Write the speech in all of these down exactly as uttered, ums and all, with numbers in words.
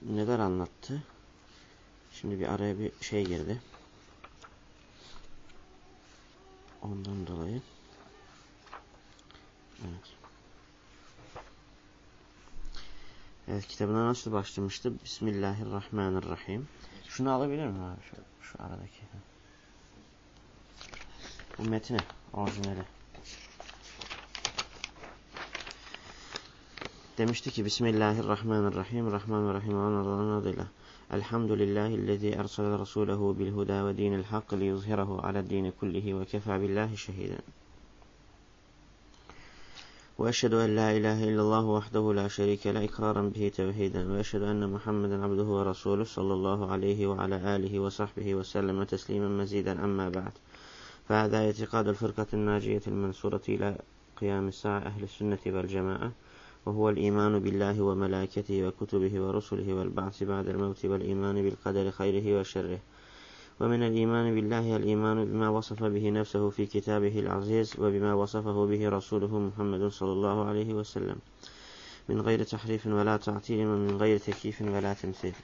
neler anlattı? Şimdi bir araya bir şey girdi. Ondan dolayı. Evet. Evet, kitabına nasıl başlamıştı? Bismillahirrahmanirrahim. Şunu alabilir miyim abi? Şu, şu aradaki. Bu metni, orijinali. Demişti ki Bismillahirrahmanirrahim. Rahman ve Rahim Allah'ın adıyla. Elhamdülillahillezî ersale rasûlehu bil huda ve dinil hak li yuzhirahu ala'd-dîni kullihi ve kefâ billahi şehîden. Ve eşhedü en la ilahe illallah vahdehu la şerîke le ikraran bihi tevhîden ve eşhedü enne Muhammeden abduhu ve rasûluhu sallallahu aleyhi ve ala âlihi ve sahbihi ve sellem teslîmen mezîden amma ba'd. Fehâzâ itikâdul fırkatin nâciyetil mensûreti ilâ kıyâmis sâ'a ehli sünneti vel cemâ'a. وهو الإيمان بالله وملائكته وكتبه ورسله والبعث بعد الموت والإيمان بالقدر خيره وشره ومن الإيمان بالله الإيمان بما وصف به نفسه في كتابه العزيز وبما وصفه به رسوله محمد صلى الله عليه وسلم من غير تحريف ولا تعطيل ومن غير تكييف ولا تمثيل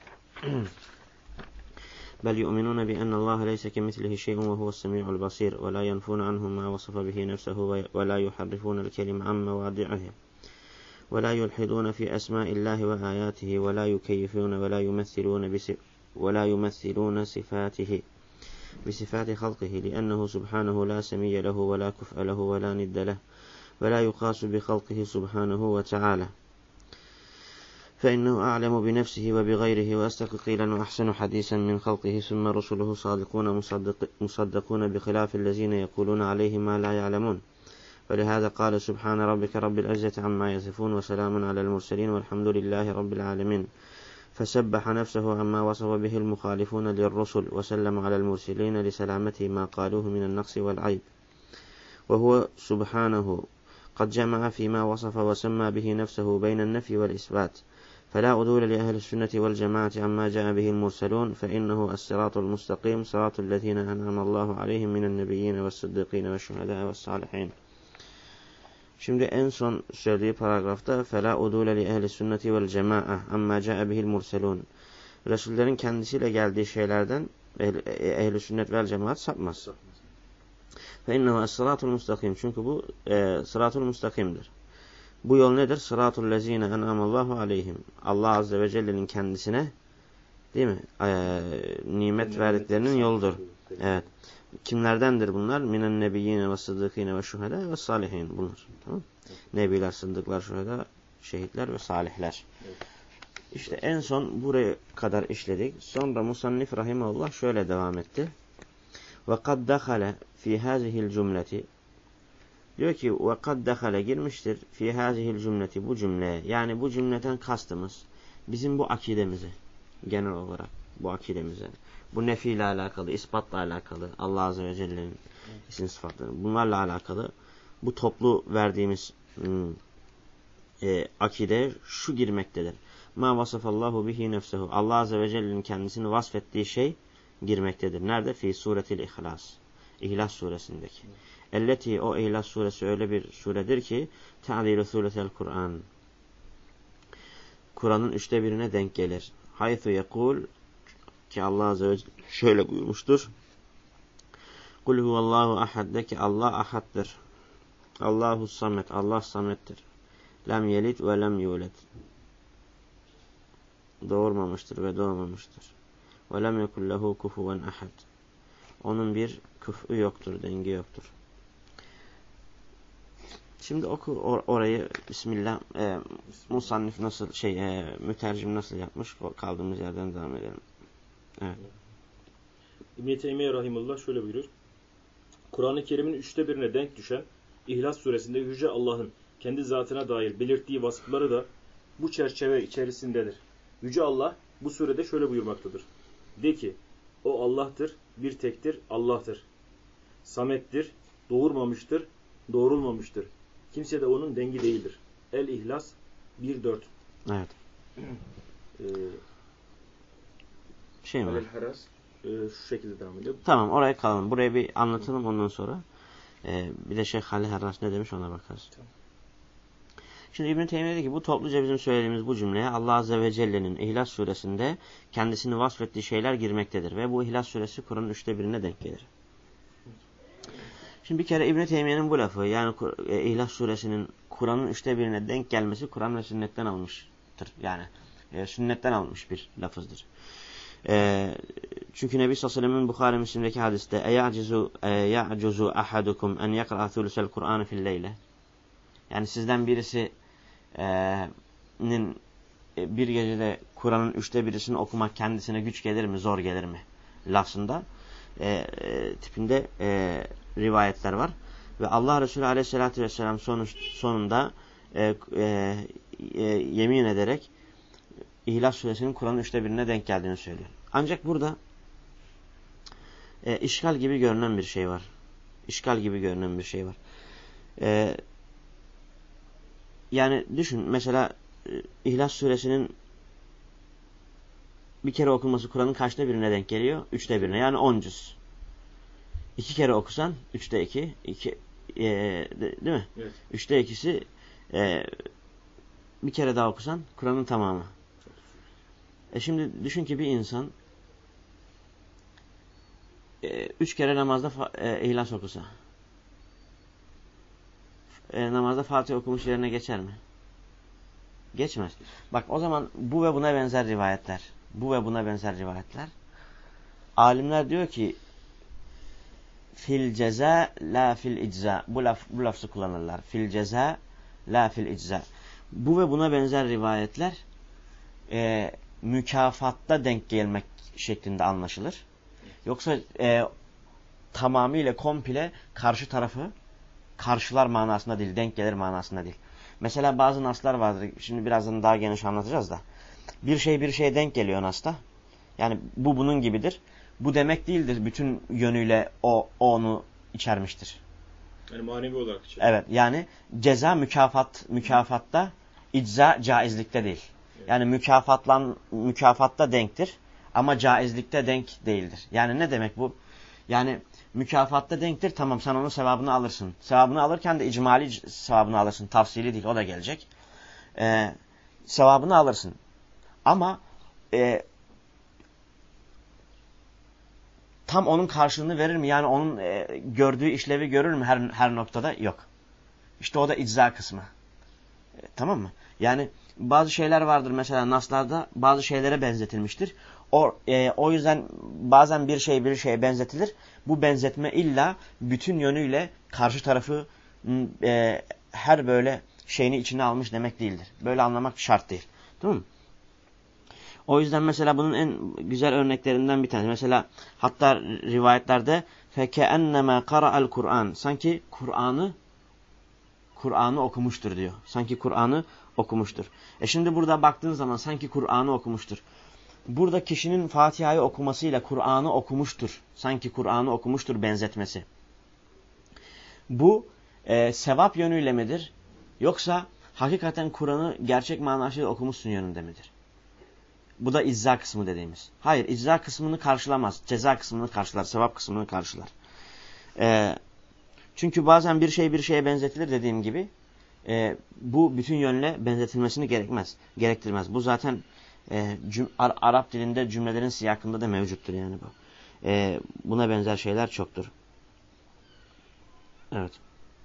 بل يؤمنون بأن الله ليس كمثله شيء وهو السميع البصير ولا ينفون عنه ما وصف به نفسه ولا يحرفون الكلم عن مواضعه ولا يلحدون في أسماء الله وآياته ولا يكيفون ولا يمثلون ولا يمثلون صفاته بصفات خلقه لأنه سبحانه لا سمي له ولا كفء له ولا ند له ولا يقاس بخلقه سبحانه وتعالى فإنه أعلم بنفسه وبغيره وأصدق قيلا وأحسن حديثا من خلقه ثم رسله صادقون مصدق مصدقون بخلاف الذين يقولون عليه ما لا يعلمون ولهذا قال سبحان ربك رب العزة عما يصفون وسلام على المرسلين والحمد لله رب العالمين فسبح نفسه عما وصف به المخالفون للرسل وسلم على المرسلين لسلامته ما قالوه من النقص والعيب وهو سبحانه قد جمع فيما وصف وسمى به نفسه بين النفي والإثبات فلا عدول لأهل السنة والجماعة عما جاء به المرسلون فإنه الصراط المستقيم صراط الذين أنعم الله عليهم من النبيين والصديقين والشهداء والصالحين. Şimdi en son söylediği paragrafta فَلَا اُدُولَ لِأَهْلِ السُنَّةِ وَالْجَمَاءَ اَمَّا جَاءَ بِهِ الْمُرْسَلُونَ Resullerin kendisiyle geldiği şeylerden ehl-i sünnet vel cemaat sapmaz. فَاِنَّهُ الصِّرَاطُ الْمُسْتَقِيمِ Çünkü bu e, sıratul mustakimdir. Bu yol nedir? Sıratul lezine en'amallahu aleyhim. Allah Azze ve Celle'nin kendisine değil mi? E, nimet verdiklerinin yoludur. Evet. Kimlerdendir bunlar? Minen nebiyyine ve sıddıkine ve şuhada ve salihin. Bunlar. Tamam? Nebiler, sıddıklar, şuhada, şehitler ve salihler. Evet. İşte en son buraya kadar işledik. Sonra musannif rahimahullah şöyle devam etti. Ve kad dehale fi hazihil cümleti diyor ki ve kad dehale girmiştir fi hazihil cümleti bu cümleye. Yani bu cümleden kastımız bizim bu akidemize genel olarak bu akidemize. Bu nefi ile alakalı, ispatla alakalı, Allah Azze ve Celle'nin isim sıfatları. Bunlarla alakalı bu toplu verdiğimiz ım, e, akide şu girmektedir. Ma vasafallahu bihi nefsehu. Allah Azze ve Celle'nin kendisini vasfettiği şey girmektedir. Nerede? Fi suretil İhlas. İhlas suresindeki. Elleti o İhlas suresi öyle bir suredir ki ta'dilu suretel Kur'an. Kur'an'ın üçte birine denk gelir. Haythu yekul ki Allah Azze ve Celle şöyle buyurmuştur. Kul huvallahu ahad de ki Allah ahaddır. Allahu samet. Allah samettir. Lem yelit ve lem yulet. Doğurmamıştır ve doğmamıştır. Ve lem yekul lehu kufuven ahad. Onun bir küfü yoktur, dengi yoktur. Şimdi oku or orayı Bismillah. E, musannif nasıl şey e, mütercim nasıl yapmış? Kaldığımız yerden devam edelim. Evet. İbn-i Teymiye Rahimullah şöyle buyurur. Kur'an-ı Kerim'in üçte birine denk düşen İhlas suresinde Yüce Allah'ın kendi zatına dair belirttiği vasıfları da bu çerçeve içerisindedir. Yüce Allah bu surede şöyle buyurmaktadır. De ki, o Allah'tır, bir tektir, Allah'tır. Samettir, doğurmamıştır, doğrulmamıştır. Kimse de onun dengi değildir. El-İhlas bir dört. Evet. Ee, şey mi? El-Haras e, şu şekilde devam ediyor. Tamam, oraya kalalım. Buraya bir anlatalım ondan sonra. Ee, bir de Şeyh Halil Harras ne demiş ona bakarız. Tamam. Şimdi İbn-i Teymiye dedi ki bu topluca bizim söylediğimiz bu cümleye Allah Azze ve Celle'nin İhlas suresinde kendisini vasfettiği şeyler girmektedir. Ve bu İhlas suresi Kur'an'ın üçte birine denk gelir. Şimdi bir kere İbn-i Teymiye'nin bu lafı yani İhlas suresinin Kur'an'ın üçte birine denk gelmesi Kur'an ve sünnetten almıştır. Yani e, sünnetten almış bir lafızdır. E, çünkü Nebi sallallahu aleyhi ve sellem'in Bukhari Müslim'deki hadiste eyacuzu eyacuzu ahadukum en yakra thulusel Kur'an fil leyle. Yani sizden birisinin e, bir gecede Kur'an'ın üçte birisini okumak kendisine güç gelir mi, zor gelir mi lafzında e, e, tipinde e, rivayetler var. Ve Allah Resulü aleyhissalatü vesselam sonuç, sonunda e, e, e, yemin ederek İhlas suresinin Kur'an'ın üçte birine denk geldiğini söylüyor. Ancak burada e, işgal gibi görünen bir şey var. İşgal gibi görünen bir şey var. E, yani düşün mesela e, İhlas suresinin bir kere okunması Kur'an'ın kaçta birine denk geliyor? Üçte birine. Yani on cüz. İki kere okusan üçte iki. iki e, de, değil mi? Evet. Üçte ikisi e, bir kere daha okusan Kur'an'ın tamamı. E şimdi düşün ki bir insan e, üç kere namazda e, İhlas okusa e, namazda Fatiha okumuş yerine geçer mi? Geçmez. Bak o zaman bu ve buna benzer rivayetler bu ve buna benzer rivayetler alimler diyor ki fil ceza la fil icza bu, laf, bu lafzı kullanırlar. Fil ceza la fil icza. Bu ve buna benzer rivayetler e, mükafatta denk gelmek şeklinde anlaşılır. Yoksa e, tamamıyla komple karşı tarafı karşılar manasında değil, denk gelir manasında değil. Mesela bazı naslar vardır. Şimdi birazdan daha geniş anlatacağız da. Bir şey bir şeye denk geliyor nasta. Yani bu bunun gibidir. Bu demek değildir. Bütün yönüyle o, o onu içermiştir. Yani manevi olarak içer. Evet. Yani ceza mükafat mükafatta, icza caizlikte değil. Evet. Yani mükafatlan mükafatta denktir ama caizlikte denk değildir. Yani ne demek bu? Yani mükafatta denktir. Tamam sen onun sevabını alırsın. Sevabını alırken de icmali sevabını alırsın. Tafsili değil. O da gelecek. Ee, sevabını alırsın. Ama e, tam onun karşılığını verir mi? Yani onun e, gördüğü işlevi görür mü her, her noktada? Yok. İşte o da icza kısmı. E, tamam mı? Yani bazı şeyler vardır mesela naslarda bazı şeylere benzetilmiştir. O, e, o yüzden bazen bir şey bir şeye benzetilir. Bu benzetme illa bütün yönüyle karşı tarafı e, her böyle şeyini içine almış demek değildir. Böyle anlamak şart değil. Tamam mı? O yüzden mesela bunun en güzel örneklerinden bir tanesi. Mesela hatta rivayetlerde فَكَأَنَّمَا قَرَأَ الْقُرْآنِ sanki Kur'an'ı Kur'an'ı okumuştur diyor. Sanki Kur'an'ı okumuştur. E şimdi burada baktığın zaman sanki Kur'an'ı okumuştur. Burada kişinin Fatiha'yı okumasıyla Kur'an'ı okumuştur. Sanki Kur'an'ı okumuştur benzetmesi. Bu e, sevap yönüyle midir? Yoksa hakikaten Kur'an'ı gerçek manasıyla okumuşsun yönünde midir? Bu da icza kısmı dediğimiz. Hayır, icza kısmını karşılamaz. Ceza kısmını karşılar, sevap kısmını karşılar. Ee, çünkü bazen bir şey bir şeye benzetilir dediğim gibi. E, bu bütün yönle benzetilmesini gerekmez, gerektirmez. Bu zaten e, cüm, Ar Arap dilinde cümlelerin siyakında da mevcuttur yani bu. E, buna benzer şeyler çoktur. Evet.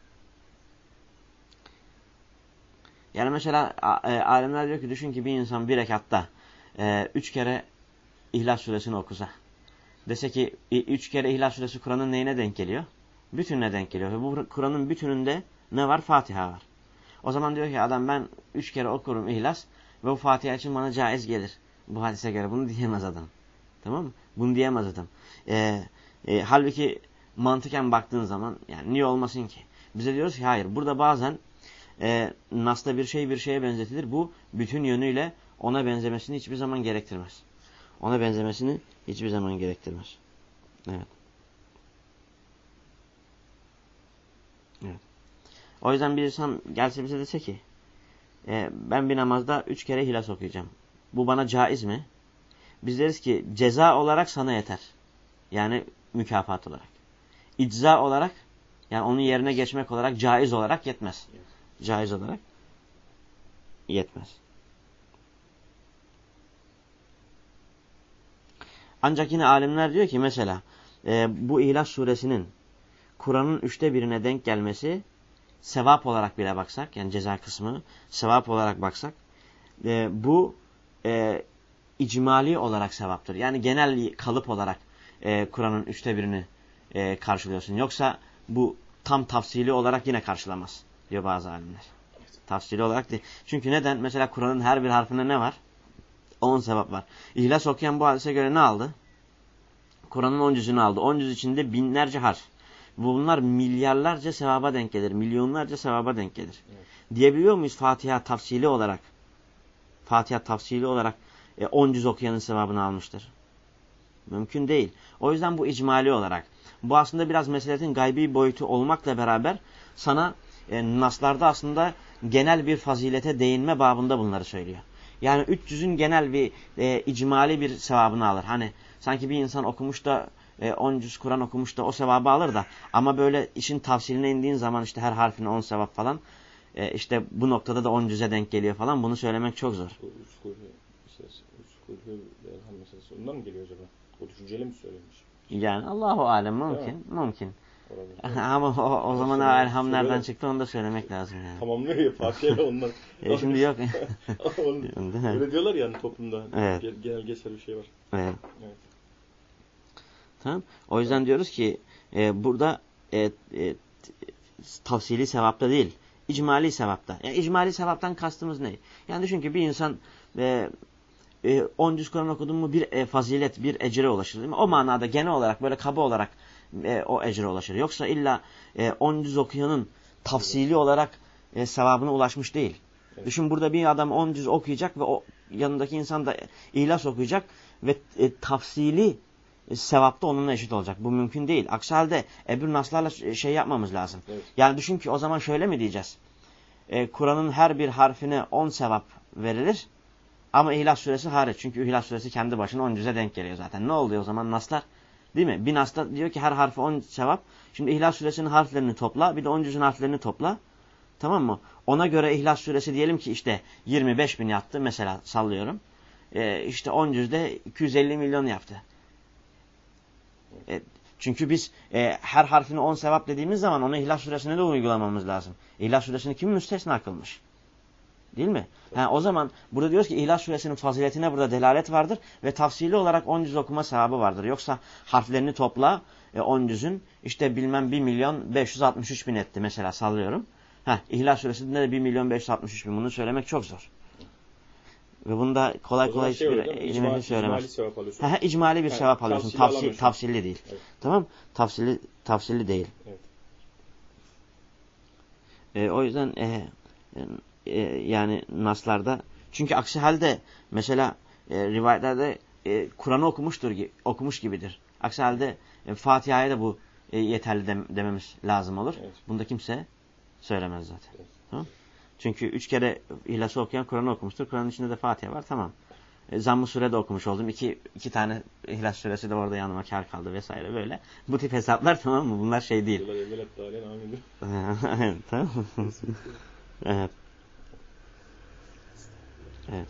Yani mesela e, alimler diyor ki düşün ki bir insan bir rekatta e, üç kere İhlas suresini okusa. Dese ki üç kere İhlas suresi Kur'an'ın neyine denk geliyor? Bütününe denk geliyor. Ve bu Kur'an'ın bütününde ne var? Fatiha var. O zaman diyor ki adam ben üç kere okurum İhlas ve bu Fatiha için bana caiz gelir. Bu hadise göre bunu diyemez adam. Tamam mı? Bunu diyemez adam. E, e, halbuki mantıken baktığın zaman yani niye olmasın ki? Bize diyoruz ki hayır. Burada bazen e, Nas'ta bir şey bir şeye benzetilir. Bu bütün yönüyle ona benzemesini hiçbir zaman gerektirmez. Ona benzemesini hiçbir zaman gerektirmez. Evet. Evet. O yüzden bir insan gelse bize dese ki e, ben bir namazda üç kere İhlas okuyacağım. Bu bana caiz mi? Biz deriz ki ceza olarak sana yeter. Yani mükafat olarak. İcza olarak yani onun yerine geçmek olarak caiz olarak yetmez. Caiz olarak yetmez. Ancak yine alimler diyor ki mesela e, bu İhlas suresinin Kur'an'ın üçte birine denk gelmesi sevap olarak bile baksak, yani ceza kısmı sevap olarak baksak e, bu e, icmali olarak sevaptır. Yani genel kalıp olarak e, Kur'an'ın üçte birini e, karşılıyorsun. Yoksa bu tam tafsili olarak yine karşılamaz diyor bazı alimler. Tafsili olarak değil. Çünkü neden? Mesela Kur'an'ın her bir harfinde ne var? on sevap var. İhlas okuyan bu hadise göre ne aldı? Kur'an'ın on cüzünü aldı. on cüz içinde binlerce harf. Bunlar milyarlarca sevaba denk gelir. Milyonlarca sevaba denk gelir. Evet. Diyebiliyor muyuz Fatiha tafsili olarak? Fatiha tafsili olarak on cüz okuyanın sevabını almıştır. Mümkün değil. O yüzden bu icmali olarak. Bu aslında biraz meseletin gaybi boyutu olmakla beraber sana e, naslarda aslında genel bir fazilete değinme babında bunları söylüyor. Yani üç yüzün genel bir e, icmali bir sevabını alır. Hani sanki bir insan okumuş da e, on cüz Kur'an okumuş da o sevabı alır da ama böyle işin tafsiline indiğin zaman işte her harfine on sevap falan e, işte bu noktada da on cüze denk geliyor falan, bunu söylemek çok zor. Ondan mı geliyor acaba? O düşünceli mi söylemiş? Yani Allahu alem, mümkün. Mümkün. Ama o, o zaman elham nereden çıktı onu da söylemek lazım yani. Tamamlıyor ya Fatiha'yla ondan. e şimdi yok. Öyle diyorlar yani toplumda. Evet. Genel geçer bir şey var. Evet. Evet. Tamam. O yüzden evet. diyoruz ki e, burada e, e, tavsili sevapta değil, icmali sevapta. Yani icmali sevaptan kastımız ne? Yani düşün ki bir insan e, on cüz Kur'an okudun mu bir e, fazilet, bir ecre ulaşır değil mi? O manada genel olarak böyle kaba olarak e, o ecre ulaşır. Yoksa illa e, on cüz okuyanın tafsili olarak e, sevabına ulaşmış değil. Evet. Düşün burada bir adam on cüz okuyacak ve o yanındaki insan da İhlas okuyacak ve e, tafsili e, sevapta onunla eşit olacak. Bu mümkün değil. Aksi halde ebru naslarla şey yapmamız lazım. Evet. Yani düşün ki o zaman şöyle mi diyeceğiz? E, Kur'an'ın her bir harfine on sevap verilir. Ama İhlas suresi hariç. Çünkü İhlas suresi kendi başına on cüze denk geliyor zaten. Ne oluyor o zaman naslar? Değil mi? Bir nasla diyor ki her harfi on sevap. Şimdi İhlas suresinin harflerini topla. Bir de on cüzün harflerini topla. Tamam mı? Ona göre İhlas suresi diyelim ki işte yirmi beş bin yaptı. Mesela sallıyorum. Ee, işte on cüzde iki yüz elli milyon yaptı. Ee, çünkü biz e, her harfine on sevap dediğimiz zaman onu İhlas suresine de uygulamamız lazım. İhlas suresini kim müstesna kılmış? Değil mi? Ha, o zaman burada diyoruz ki İhlas suresinin faziletine burada delalet vardır ve tafsili olarak on cüz okuma sevabı vardır. Yoksa harflerini topla e, on cüzün işte bilmem bir milyon beş yüz altmış üç bin etti mesela sallıyorum. Ha, İhlas suresinde de bir milyon beş yüz altmış üç bin, bunu söylemek çok zor. Ve bunda kolay kolay şey hiçbir ilmi söylemez. İcmali sevap alıyorsun. Ha, icmali bir ha, sevap alıyorsun. Tafsili, Tafsil, tafsilli değil. Evet. Tamam? Tafsilli, tafsilli değil. Evet. E, o yüzden e, e, yani naslarda, çünkü aksi halde mesela e, rivayetlerde e, Kur'an'ı okumuştur, okumuş gibidir. Aksi halde e, Fatiha'ya da bu e, yeterli dem, dememiz lazım olur. Evet. Bunda kimse söylemez zaten. Evet. Tamam? Çünkü üç kere İhlas'ı okuyan Kur'an'ı okumuştur. Kur'an'ın içinde de Fatiha var. Tamam. E, Zamm-ı Sure'de okumuş oldum. İki, iki tane İhlas Suresi de orada yanıma kâr kaldı vesaire böyle. Bu tip hesaplar tamam mı? Bunlar şey değil. Tamam mı? Evet. Evet.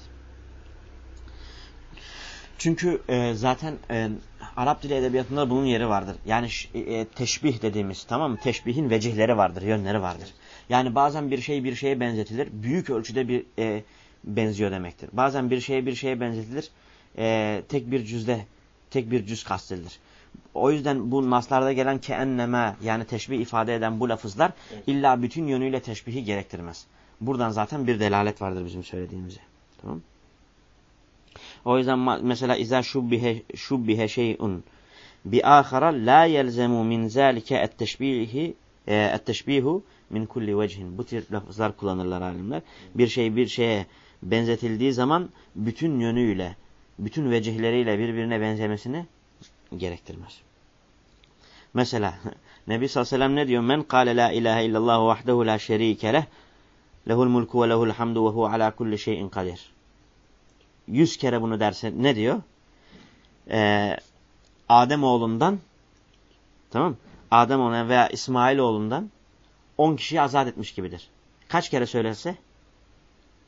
Çünkü e, zaten e, Arap dili edebiyatında bunun yeri vardır. Yani e, teşbih dediğimiz, tamam mı? Teşbihin vecihleri vardır, yönleri vardır. Yani bazen bir şey bir şeye benzetilir. Büyük ölçüde bir e, benziyor demektir. Bazen bir şeye bir şeye benzetilir. E, tek bir cüzde, tek bir cüz kastedilir. O yüzden bu naslarda gelen keenneme, yani teşbih ifade eden bu lafızlar evet, illa bütün yönüyle teşbihi gerektirmez. Buradan zaten bir delalet vardır bizim söylediğimize. Tamam? O yüzden mesela izâ şubbihe şubbihe şey'un bi âkhara la yelzemu min zâlike et-teşbihi et-teşbihu min kulli vecihin. Bu tür lafızlar kullanırlar alimler. Bir şey bir şeye benzetildiği zaman bütün yönüyle, bütün vecihleriyle birbirine benzemesini gerektirmez. Mesela Nebi sallallahu aleyhi ve sellem ne diyor? Men kâle la ilahe illallah vahdehu la şerîke leh lehul mulku ve lehul hamdu ve hu ala kulli şeyin kadir. Yüz kere bunu derse ne diyor? Ee, Adem oğlundan, tamam, Adem oğlundan veya İsmail oğlundan on kişiyi azat etmiş gibidir. Kaç kere söylerse?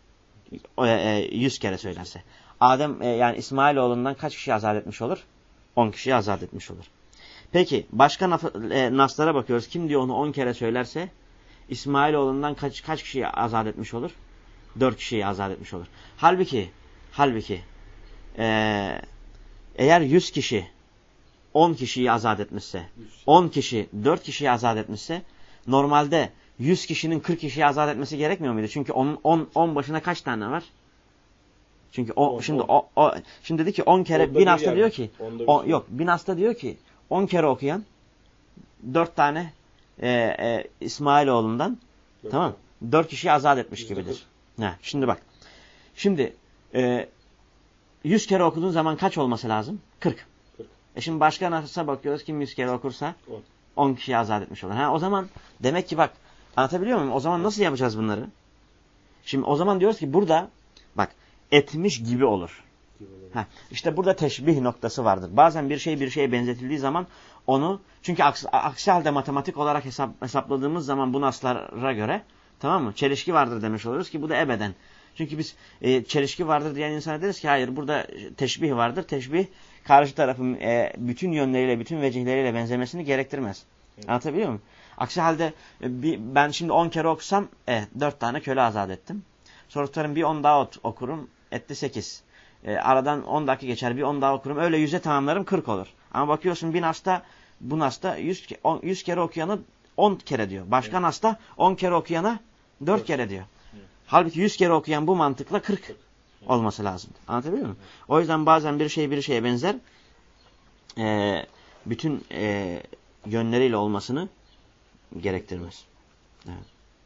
yüz kere söylerse. Adem e, yani İsmailoğlundan kaç kişi azat etmiş olur? on kişiyi azat etmiş olur. Peki başka naf e, naslara bakıyoruz. Kim diyor onu on kere söylerse İsmailoğlundan kaç kaç kişiyi azat etmiş olur? dört kişiyi azat etmiş olur. Halbuki halbuki e, eğer yüz kişi on kişiyi azat etmişse, on kişi dört kişiyi azat etmişse normalde yüz kişinin kırk kişiyi azat etmesi gerekmiyor muydu? Çünkü on başına kaç tane var? Çünkü o on, şimdi on. O, o şimdi dedi ki on kere bin hasta diyor ki o, yok bin hasta diyor ki on kere okuyan dört tane e, e, İsmailoğlu'ndan dört tamam dört kişiyi azat etmiş gibidir. Ha, şimdi bak. Şimdi e, yüz kere okuduğun zaman kaç olması lazım? kırk. kırk. E şimdi başka nasılsa bakıyoruz kim yüz kere okursa on, on kişiyi azat etmiş olur. Ha, o zaman demek ki bak anlatabiliyor muyum? O zaman nasıl yapacağız bunları? Şimdi o zaman diyoruz ki burada bak etmiş gibi olur. Heh, işte burada teşbih noktası vardır. Bazen bir şey bir şeye benzetildiği zaman onu çünkü aksi, aksi halde matematik olarak hesap, hesapladığımız zaman bu naslara göre tamam mı? Çelişki vardır demiş oluruz ki bu da ebeden. Çünkü biz e, çelişki vardır diyen insana deriz ki hayır burada teşbih vardır. Teşbih karşı tarafın e, bütün yönleriyle bütün vecihleriyle benzemesini gerektirmez. Evet. Anlatabiliyor muyum? Aksi halde e, bir, ben şimdi on kere okusam e, dört tane köle azat ettim. Sonra tutarım bir on daha okurum etti sekiz. E, aradan on dakika geçer bir on daha okurum. Öyle yüze tamamlarım kırk olur. Ama bakıyorsun bir nasta bu nasta yüz kere okuyanı on kere diyor. Başka evet. Nasta on kere okuyana dört evet. Kere diyor. Evet. Halbuki yüz kere okuyan bu mantıkla kırk evet. Olması lazım. Anlatabiliyor muyum? Evet. O yüzden bazen bir şey bir şeye benzer e, bütün e, yönleriyle olmasını gerektirmez. Evet.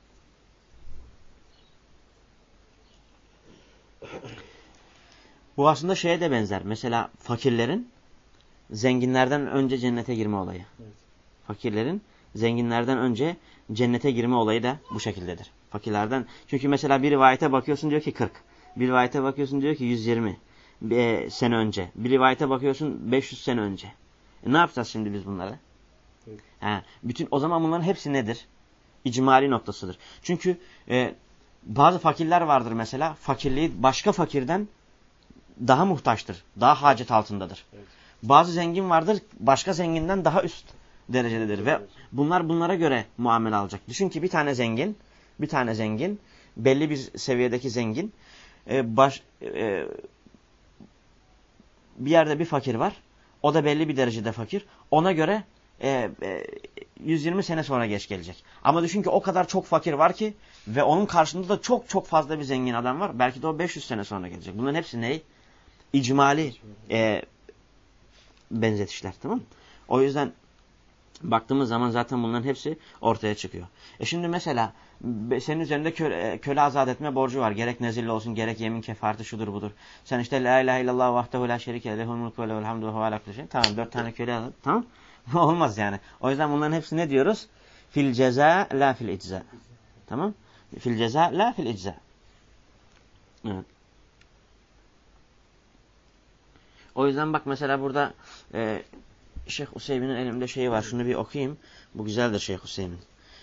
Bu aslında şeye de benzer. Mesela fakirlerin zenginlerden önce cennete girme olayı. Evet. Fakirlerin zenginlerden önce cennete girme olayı da bu şekildedir. Fakirlerden. Çünkü mesela bir rivayete bakıyorsun diyor ki kırk. Bir rivayete bakıyorsun diyor ki yüz yirmi bir sene önce. Bir rivayete bakıyorsun beş yüz sene önce. E ne yapacağız şimdi biz bunları? Evet. Ha, bütün o zaman bunların hepsi nedir? İcmali noktasıdır. Çünkü e, bazı fakirler vardır mesela. Fakirliği başka fakirden daha muhtaçtır. Daha hacet altındadır. Evet. Bazı zengin vardır. Başka zenginden daha üst derecededir. Evet. Ve bunlar bunlara göre muamele alacak. Düşün ki bir tane zengin, bir tane zengin, belli bir seviyedeki zengin, e, baş, e, bir yerde bir fakir var. O da belli bir derecede fakir. Ona göre e, e, yüz yirmi sene sonra geç gelecek. Ama düşün ki o kadar çok fakir var ki ve onun karşında da çok çok fazla bir zengin adam var. Belki de o beş yüz sene sonra gelecek. Bunların hepsi ne? İcmali e, benzetişler. Tamam mı? O yüzden baktığımız zaman zaten bunların hepsi ortaya çıkıyor. E şimdi mesela senin üzerinde köle, köle azat etme borcu var. Gerek nezirli olsun, gerek yemin kefareti şudur budur. Sen işte la ilahe illallah vahdehu la şerike lehul mulku ve lehul hamdu ve huve ala kulli şey. Tamam dört tane köle azat. Tamam. Olmaz yani. O yüzden bunların hepsi ne diyoruz? Fil ceza la fil icza. Tamam. Fil ceza la fil icza. Evet. O yüzden bak mesela burada e, Şeyh Hüseyin'in elimde şeyi var. Şunu bir okuyayım. Bu güzeldir Şeyh Hüseyin.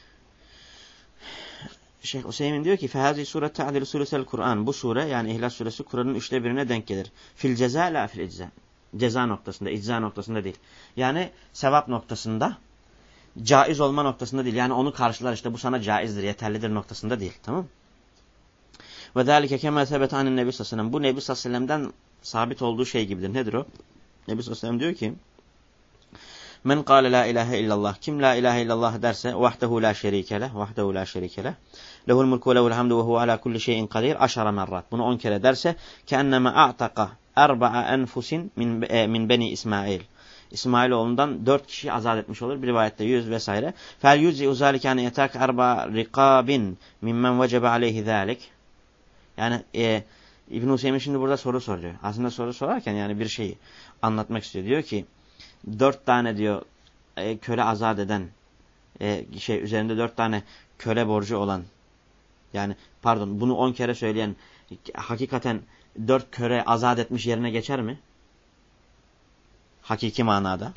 Şeyh Hüseyin diyor ki فَهَذِي سُورَةَ تَعْدِلُ سُلُسَ الْقُرْآنِ Bu sure yani İhlas suresi Kur'an'ın üçte birine denk gelir. Fil ceza la fil icza. Ceza noktasında, icza noktasında değil. Yani sevap noktasında, caiz olma noktasında değil. Yani onu karşılar işte bu sana caizdir, yeterlidir noktasında değil. Tamam? Ve zâlike kemâ sebete anin Nebi sallallahu aleyhi ve sellem. Bu Nebi sallallahu aleyhi ve sellem'den sabit olduğu şey gibidir. Nedir o? Nebi sallallahu aleyhi ve sellem diyor ki Men kâle la ilahe illallah. Kim la ilahe illallah derse vahdehu la şerike leh. Vahdehu la şerike leh. Lehul mulku ve lehul hamdu ve huve ala kulli şeyin kadir. Aşara merrat. Bunu on kere derse keenneme a'taka erba'a enfusin min, e, min beni İsmail. İsmailoğlundan dört kişi azat etmiş olur. Bir rivayette yüz vesaire. Fel yüz'i uzalikâne yetak erba rikabin mimmen vecebe aleyhi zâlik. Yani e, İbn-i Hüseyin şimdi burada soru soruyor. Aslında soru sorarken yani bir şeyi anlatmak istiyor. Diyor ki dört tane diyor e, köle azat eden e, şey üzerinde dört tane köle borcu olan yani pardon bunu on kere söyleyen hakikaten dört köle azat etmiş yerine geçer mi? Hakiki manada.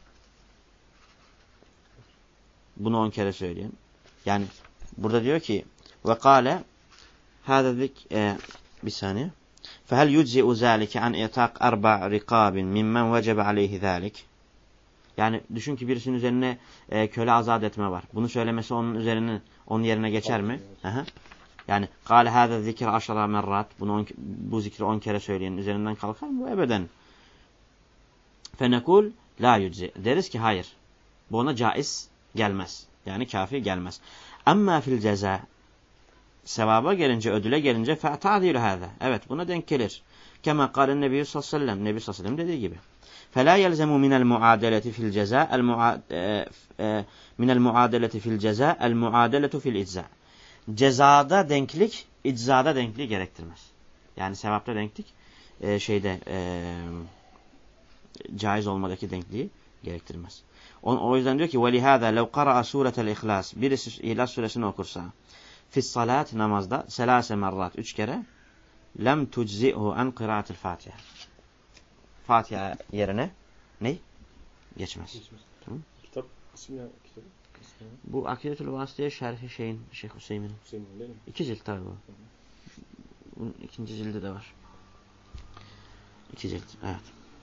Bunu on kere söyleyen. Yani burada diyor ki ve kâle hâdedik e, bir saniye. فَهَلْ يُجْزِئُ ذَٰلِكَ عَنْ اِعْتَاقِ اَرْبَعْ رِقَابٍ مِمَّنْ وَجَبَ عَلَيْهِ ذَٰلِكَ. Yani düşün ki birisinin üzerine e, köle azat etme var. Bunu söylemesi onun üzerine, onun yerine geçer mi? Aha. Yani قَالَ هَذَا الذِّكْرَ عَشَرَ مَرَّاتٍ. Bunu on, bu zikri on kere söyleyenin üzerinden kalkar mı? Bu ebeden. فَنَكُولْ لَا يُجْزِئ. Deriz ki hayır. Bu ona caiz gelmez. Yani kafi gelmez. اَمَّا فِي الْجَزَاءِ. Sevaba gelince, ödüle gelince فَاَتَعْدِيلُ هَذَا. Evet, buna denk gelir. كَمَا قَالَ النَّبِيُّ sallallahu aleyhi ve sellem. Nebi sallallahu aleyhi ve sellem dediği gibi. فَلَا يَلْزَمُ مِنَ الْمُعَادَلَةِ فِي الْجَزَاءِ مِنَ الْمُعَادَلَةِ فِي الْجَزَاءِ الْمُعَادَلَةُ فِي الْاِجْزَاءِ. Cezada denklik, iczada denkliği gerektirmez. Yani sevapta denklik, e, şeyde e, caiz olmadaki denkliği gerektirmez. O, o yüzden diyor ki وَلِهَذَا لَوْ قَرَأَ سُورَةَ الْاِخْلَاسِ. Birisi İhlas suresini okursa, fi's-salat, namazda, selase merrat, üç kere, lem tuczi'hu an kıraatil Fatiha. Fatiha yerine ne? Geçmez. Geçmez. Tamam. Kitap, isim ya kitap. Bu Akidetül Vasıta'ya şerhi şeyin, Şeyh Hüseyin'in. Hüseyin'in değil mi? İki cilt tabi bu. Bunun ikinci cildi de var. İki cilt, evet.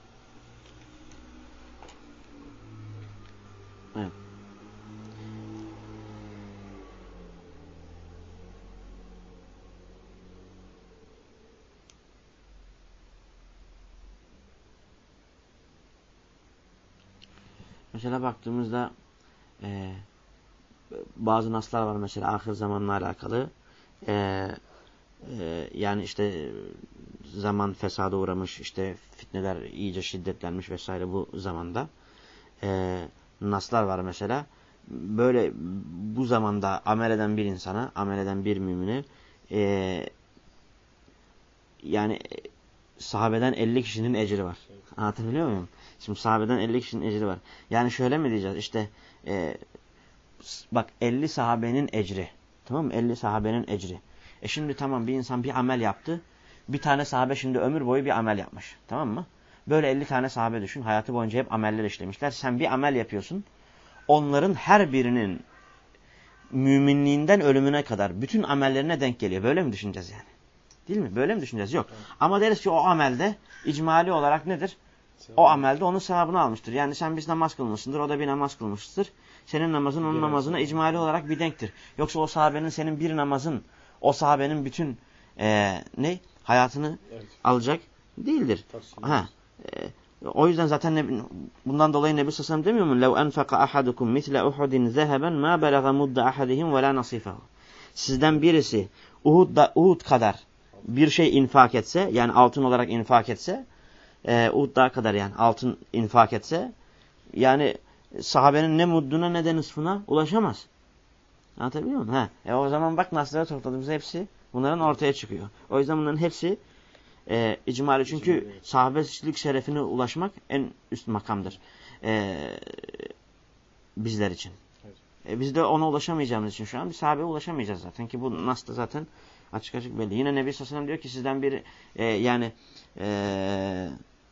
Evet. Mesela baktığımızda e, bazı naslar var mesela ahir zamanla alakalı. E, e, yani işte zaman fesada uğramış, işte fitneler iyice şiddetlenmiş vesaire bu zamanda. E, naslar var mesela. Böyle bu zamanda amel eden bir insana, amel eden bir mümine e, yani sahabeden elli kişinin ecri var. Anlatabiliyor muyum? Şimdi sahabeden elli kişinin ecri var. Yani şöyle mi diyeceğiz? İşte e, bak elli sahabenin ecri. Tamam mı? elli sahabenin ecri. E şimdi tamam bir insan bir amel yaptı. Bir tane sahabe şimdi ömür boyu bir amel yapmış. Tamam mı? Böyle elli tane sahabe düşün. Hayatı boyunca hep ameller işlemişler. Sen bir amel yapıyorsun. Onların her birinin müminliğinden ölümüne kadar bütün amellerine denk geliyor. Böyle mi düşüneceğiz yani? Değil mi? Böyle mi düşüneceğiz? Yok. Evet. Ama deriz ki o amelde icmali olarak nedir? O amelde onun sevabını almıştır. Yani sen biz namaz kılmışsındır, o da bir namaz kılmıştır. Senin namazın onun namazına icmali olarak bir denktir. Yoksa o sahabenin senin bir namazın, o sahabenin bütün e, ne? Hayatını evet. alacak değildir. Ha. E, o yüzden zaten ne, bundan dolayı Nebi sallallahu aleyhi ve sellem demiyor mu? لَوْ أَنْفَقَ أَحَدُكُمْ مِثْلَ أُحُدٍ ذَهَبًا مَا بَلَغَ مُدَّ أَحَدِهِمْ وَلَا نَصِيفَهُ. Sizden birisi Uhud'da, Uhud kadar bir şey infak etse, yani altın olarak infak etse, e, Uhud dağı kadar yani altın infak etse, yani sahabenin ne mudduna ne de nısfına ulaşamaz. Anlatabiliyor muyum? Ha. E o zaman bak nasıl topladığımız hepsi bunların ortaya çıkıyor. O yüzden bunların hepsi e, icmali. Çünkü İcmali. Sahabecilik şerefine ulaşmak en üst makamdır. E, bizler için. Evet. E, biz de ona ulaşamayacağımız için şu an bir sahabeye ulaşamayacağız zaten. Ki bu nas da zaten açık açık belli. Yine Nebi sallallahu aleyhi ve sellem diyor ki sizden bir e, yani e,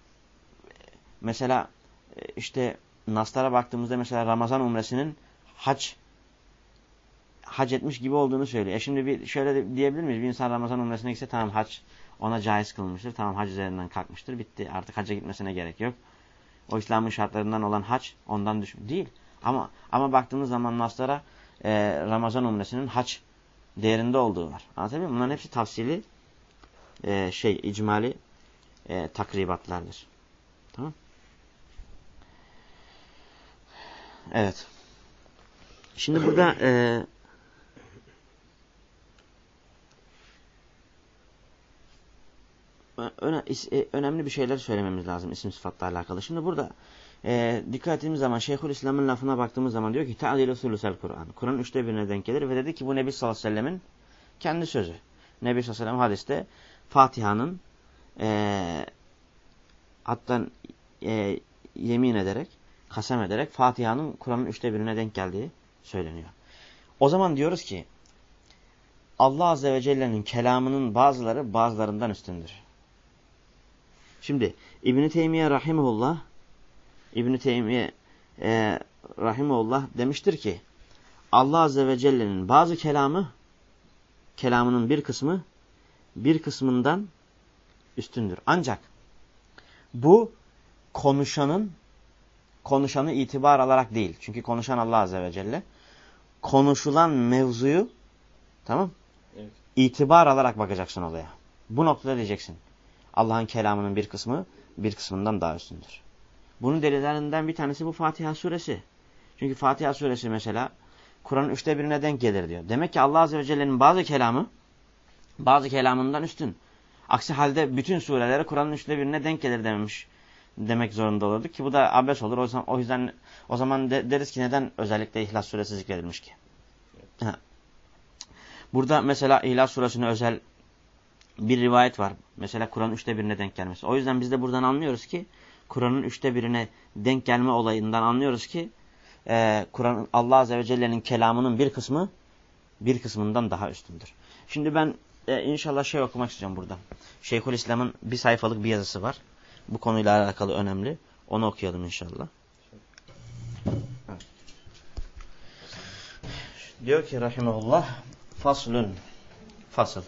mesela e, işte naslara baktığımızda mesela Ramazan umresinin hac hac etmiş gibi olduğunu söylüyor. E şimdi bir şöyle de diyebilir miyiz? Bir insan Ramazan umresine gitse tamam hac ona caiz kılınmıştır. Tamam hac üzerinden kalkmıştır. Bitti. Artık hacca gitmesine gerek yok. O İslam'ın şartlarından olan hac ondan düşmüş. Değil. Ama ama baktığımız zaman naslara e, Ramazan umresinin hac değerinde olduğu var. Anlatabiliyor muyum? Bunların hepsi tafsili e, şey icmali e, takribatlardır. Tamam. Evet. Şimdi burada e, öne, önemli bir şeyler söylememiz lazım isim sıfatla alakalı. Şimdi burada e, dikkat ettiğimiz zaman Şeyhülislam'ın lafına baktığımız zaman diyor ki ta'dil usulüsel Kur'an. Kur'an üçte birine denk gelir ve dedi ki bu Nebi sallallahu aleyhi ve sellemin kendi sözü. Nebi sallallahu aleyhi ve sellem hadiste Fatiha'nın e, hatta e, yemin ederek, kasem ederek Fatiha'nın Kur'an'ın üçte birine denk geldiği söyleniyor. O zaman diyoruz ki Allah Azze ve Celle'nin kelamının bazıları bazılarından üstündür. Şimdi İbn-i Teymiye Rahimullah İbn-i Teymiye e, Rahimullah demiştir ki Allah Azze ve Celle'nin bazı kelamı kelamının bir kısmı bir kısmından üstündür. Ancak bu konuşanın konuşanı itibar alarak değil. Çünkü konuşan Allah Azze ve Celle. Konuşulan mevzuyu tamam evet. itibar alarak bakacaksın olaya. Bu noktada diyeceksin. Allah'ın kelamının bir kısmı bir kısmından daha üstündür. Bunun delillerinden bir tanesi bu Fatiha suresi. Çünkü Fatiha suresi mesela Kur'an'ın üçte birine denk gelir diyor. Demek ki Allah Azze ve Celle'nin bazı kelamı bazı kelamından üstün. Aksi halde bütün sureleri Kur'an'ın üçte birine denk gelir dememiş demek zorunda olurduk ki bu da abes olur. O yüzden o, yüzden, o zaman de, deriz ki neden özellikle İhlas suresi zikredilmiş ki? Evet. Burada mesela İhlas suresine özel bir rivayet var. Mesela Kur'an'ın üçte birine denk gelmesi. O yüzden biz de buradan anlıyoruz ki Kur'an'ın üçte birine denk gelme olayından anlıyoruz ki e, Kur'an Allah Azze ve Celle'nin kelamının bir kısmı bir kısmından daha üstündür. Şimdi ben e, inşallah şey okumak istiyorum buradan. Şeyhülislam'ın bir sayfalık bir yazısı var. Bu konuyla alakalı önemli. Onu okuyalım inşallah. Evet. Diyor ki rahimahullah faslun fasıl.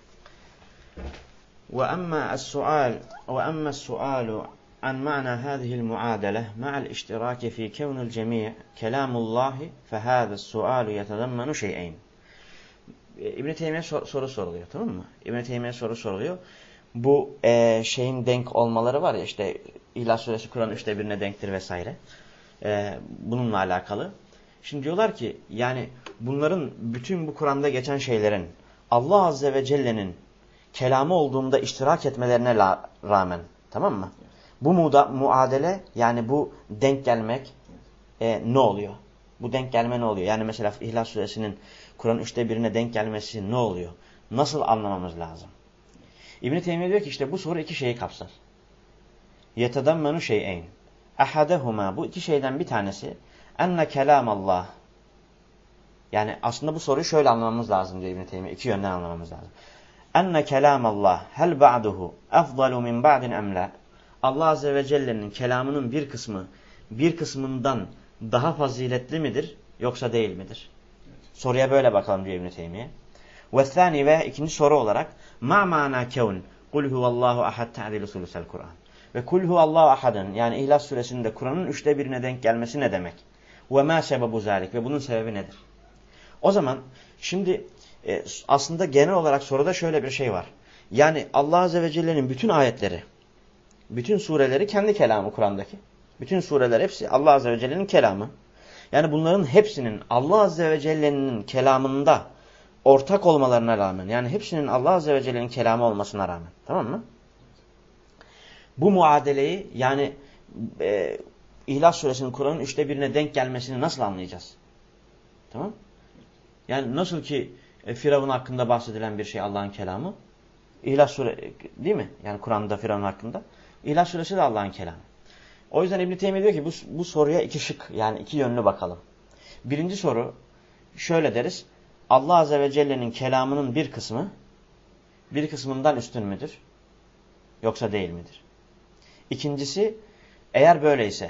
Ve emma es-sual ve emma es-sualu an ma'na hadihi'l muadele ma'al iştiraki fi kevnil cemi' kelamullah fe hâzâ es-sualu yetadammenu şey'eyn. İbn Teymiye sor, soru soruluyor, tamam mı? İbn Teymiye soru soruluyor. Bu e, şeyin denk olmaları var ya işte İhlas suresi Kur'an üçte birine denktir vesaire. E, bununla alakalı. Şimdi diyorlar ki yani bunların bütün bu Kur'an'da geçen şeylerin Allah Azze ve Celle'nin kelamı olduğunda iştirak etmelerine la, rağmen tamam mı? Bu muda, muadele yani bu denk gelmek e, ne oluyor? Bu denk gelme ne oluyor? Yani mesela İhlas suresinin Kur'an üçte birine denk gelmesi ne oluyor? Nasıl anlamamız lazım? İbn-i Teymiye diyor ki işte bu soru iki şeyi kapsar. Yetadammenu şey'eyn. Ahadehuma bu iki şeyden bir tanesi enne kelamallah. Yani aslında bu soruyu şöyle anlamamız lazım diyor İbn-i Teymiye. İki yönden anlamamız lazım. Enne kelamallah hel ba'duhu efdalu min ba'din emla. Allah Azze ve Celle'nin kelamının bir kısmı bir kısmından daha faziletli midir yoksa değil midir? Evet. Soruya böyle bakalım diyor İbn-i Teymiye. Ve thani ve ikinci soru olarak ma mana kevn kul huvallahu ahad ta'dilu sulusel Kur'an. Ve kul huvallahu ahadın yani İhlas suresinde Kur'an'ın üçte birine denk gelmesi ne demek? Ve ma sebebu zalik ve bunun sebebi nedir? O zaman şimdi e, aslında genel olarak soruda şöyle bir şey var. Yani Allah Azze ve Celle'nin bütün ayetleri, bütün sureleri kendi kelamı Kur'an'daki. Bütün sureler hepsi Allah Azze ve Celle'nin kelamı. Yani bunların hepsinin Allah Azze ve Celle'nin kelamında ortak olmalarına rağmen, yani hepsinin Allah Azze ve Celle'nin kelamı olmasına rağmen, tamam mı? Bu muadeleyi yani e, İhlas suresinin Kur'an'ın üçte birine denk gelmesini nasıl anlayacağız? Tamam? Yani nasıl ki e, Firavun hakkında bahsedilen bir şey Allah'ın kelamı, İhlas suresi değil mi? Yani Kur'an'da Firavun hakkında. İhlas suresi de Allah'ın kelamı. O yüzden İbn-i Teymiye diyor ki bu, bu soruya iki şık yani iki yönlü bakalım. Birinci soru şöyle deriz. Allah Azze ve Celle'nin kelamının bir kısmı bir kısmından üstün müdür? Yoksa değil midir? İkincisi eğer böyleyse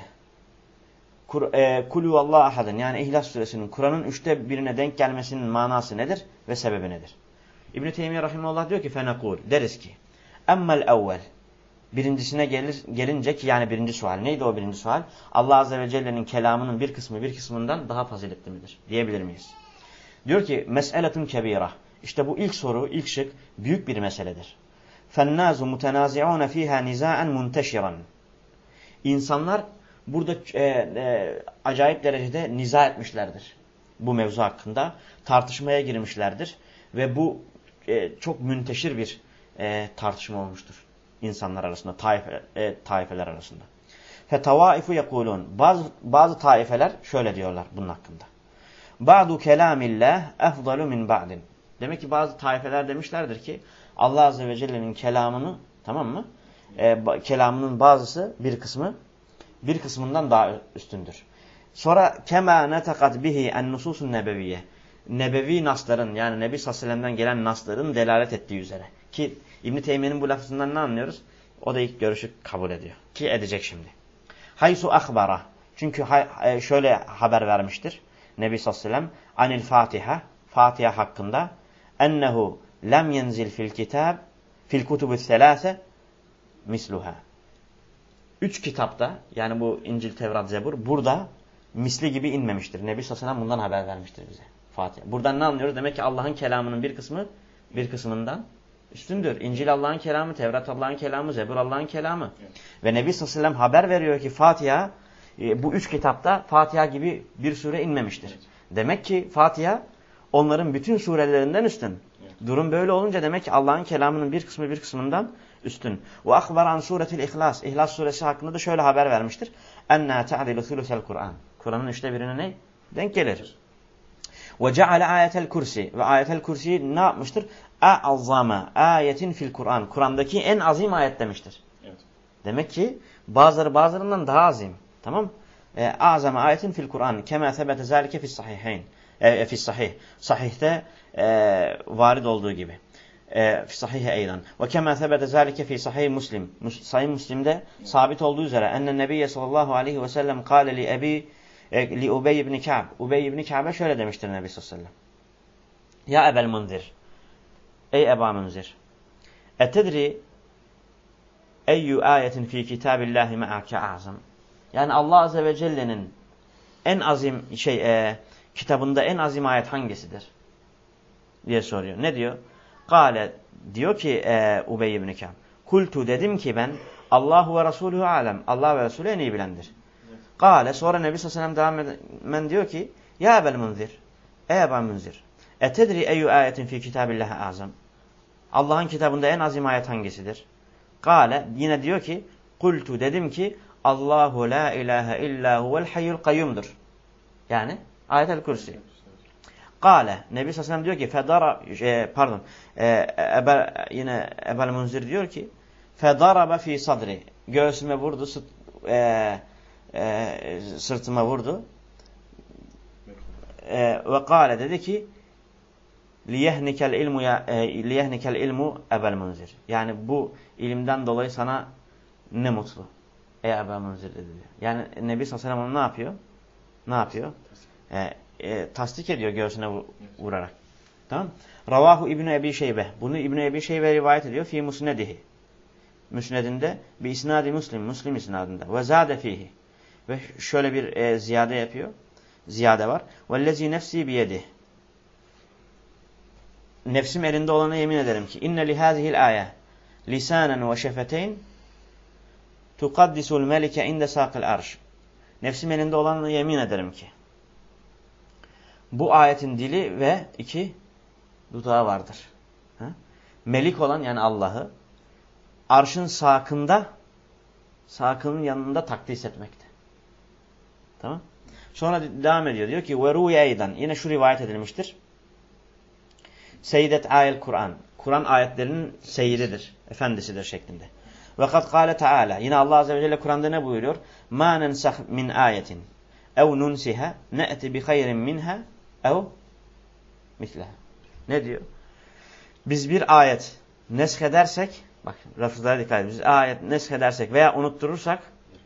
Kulü Allahu ahadın yani İhlas suresinin Kur'an'ın üçte birine denk gelmesinin manası nedir ve sebebi nedir? İbn-i Teymiye rahimahullah diyor ki fenekul deriz ki emmel evvel birincisine gelir, gelince ki yani birinci sual neydi o birinci sual? Allah Azze ve Celle'nin kelamının bir kısmı bir kısmından daha faziletli midir? Diyebilir miyiz? Diyor ki mes'eletun kebira. İşte bu ilk soru, ilk şık büyük bir meseledir. Fennâzu mutenâzi'ûne fîhâ nizâen munteşiran. İnsanlar burada e, e, acayip derecede niza etmişlerdir. Bu mevzu hakkında tartışmaya girmişlerdir. Ve bu e, çok münteşir bir e, tartışma olmuştur. İnsanlar arasında, taife, e, taifeler arasında. Fetavaifu yekulun. Bazı, bazı taifeler şöyle diyorlar bunun hakkında. Ba'du kelamillah efdalu min ba'din. Demek ki bazı taifeler demişlerdir ki Allah Azze ve Celle'nin kelamını tamam mı? E, kelamının bazısı bir kısmı bir kısmından daha üstündür. Sonra kema netakat bihi en nususun nebeviyye. Nebevi nasların yani Nebi sallallahu aleyhi ve sellem'den gelen nasların delalet ettiği üzere. Ki İbn-i Teymiye'nin bu lafızından ne anlıyoruz? O da ilk görüşü kabul ediyor. Ki edecek şimdi. Haysu akhbara. Çünkü şöyle haber vermiştir. Nebi sallallahu aleyhi ve sellem anil Fatiha. Fatiha hakkında ennehu lem yenzil fil kitab fil kutubus selase misluha. Üç kitapta yani bu İncil, Tevrat, Zebur burada misli gibi inmemiştir. Nebi sallallahu aleyhi ve sellem bundan haber vermiştir bize. Fatiha. Buradan ne anlıyoruz? Demek ki Allah'ın kelamının bir kısmı bir kısmından üstündür. İncil Allah'ın kelamı, Tevrat Allah'ın kelamı, Zebur Allah'ın kelamı. Evet. Ve Nebi sallallahu aleyhi ve sellem haber veriyor ki Fatiha e, bu üç kitapta Fatiha gibi bir sure inmemiştir. Evet. Demek ki Fatiha onların bütün surelerinden üstün. Evet. Durum böyle olunca demek ki Allah'ın kelamının bir kısmı bir kısmından üstün. Ve akbar an suretil İhlas. İhlas suresi hakkında da şöyle haber vermiştir. Enna ta'dilu thulusel Kur'an. Kur'an'ın üçte birine ne? Denk gelir. Ve ceale ayetel kursi. Ve ayetel kursiyi ne yapmıştır? A'azzama ayetin fil Kur'an. Kur'an'daki en azim ayet demiştir. Evet. Demek ki bazıları bazılarından daha azim. Tamam? E, A'zama ayetin fil Kur'an. Kema sebete zalike fis sahihayn. E, fis sahih. Sahihte e, varid olduğu gibi. Fi sahihe eydan. Ve kema sebete zalike fi sahih Müslim. Sahih Müslim'de sabit olduğu üzere enne Nebiye sallallahu aleyhi ve sellem kâle li ebi li Ubey ibn Ka'b. Ubey ibn Ka'b'e şöyle demiştir Nebi sallallahu aleyhi ve sellem. Ya Ebel Munzir. Ey Eba Munzir. Etedri eyyü ayetin fi kitabillahi me'ake azam. Yani Allah azze ve celle'nin en azim şey e, kitabında en azim ayet hangisidir? Diye soruyor. Ne diyor? Kale diyor ki e, Ubey ibn Ka'b. Kultu dedim ki ben Allahu ve Resulü alem. Allah ve Resulü en iyi bilendir. Kale sonra Nebi sallallahu aleyhi ve sellem devam diyor ki ya Ebel Munzir. Ey Eba Munzir. Etedri eyyü ayetin fi kitabillahi azam. Allah'ın kitabında en azim ayet hangisidir? Kale yine diyor ki kultu dedim ki Allahu la ilahe illa huvel hayyul kayyumdur. Yani ayetel kürsi. Kale Nebi sallallahu aleyhi ve sellem diyor ki fedara e, pardon e, ebe, yine Ebel Munzir diyor ki fedaraba fi sadri göğsüme vurdu sırt, e, e, sırtıma vurdu e, ve kale dedi ki liyehnikel ilmu ya e, liyehnikel ilmu Ebel Munzir. Yani bu ilimden dolayı sana ne mutlu. Ey Ebel Munzir dedi diyor. Yani Nebi sallallahu aleyhi ve sellem onu ne yapıyor? Ne yapıyor? E, E, tasdik ediyor göğsüne vurarak. Tamam? Ravahu İbn-i Ebi Şeybe. Bunu İbn-i Ebi Şeybe rivayet ediyor. Fi musnedihi. Müsnedinde bi isnadi Müslim. Müslim isnadında. Ve zade fihi. Ve şöyle bir e, ziyade yapıyor. Ziyade var. Vellezi nefsi biyedih. Nefsim elinde olana yemin ederim ki inne li hazihil ayet lisanen ve şefeteyn tukaddisul melike inde saqil arş. Nefsim elinde olana yemin ederim ki bu ayetin dili ve iki dudağı vardır. Ha? Melik olan yani Allah'ı arşın sakında sakının yanında takdis etmekte. Tamam? Sonra devam ediyor. Diyor ki veruye eydan. Yine şu rivayet edilmiştir. Seyyidet ayel Kur'an. Kur'an ayetlerinin seyiridir. Efendisidir şeklinde. Ve kad kâle teâlâ. Yine Allah azze ve celle Kur'an'da ne buyuruyor? Mâ nensah min ayetin ev nunsiha ne'ti bi hayrin minha ev misleha. Ne diyor? Biz bir ayet nesk edersek, bak lafızlara dikkat edin. Biz ayet nesk edersek veya unutturursak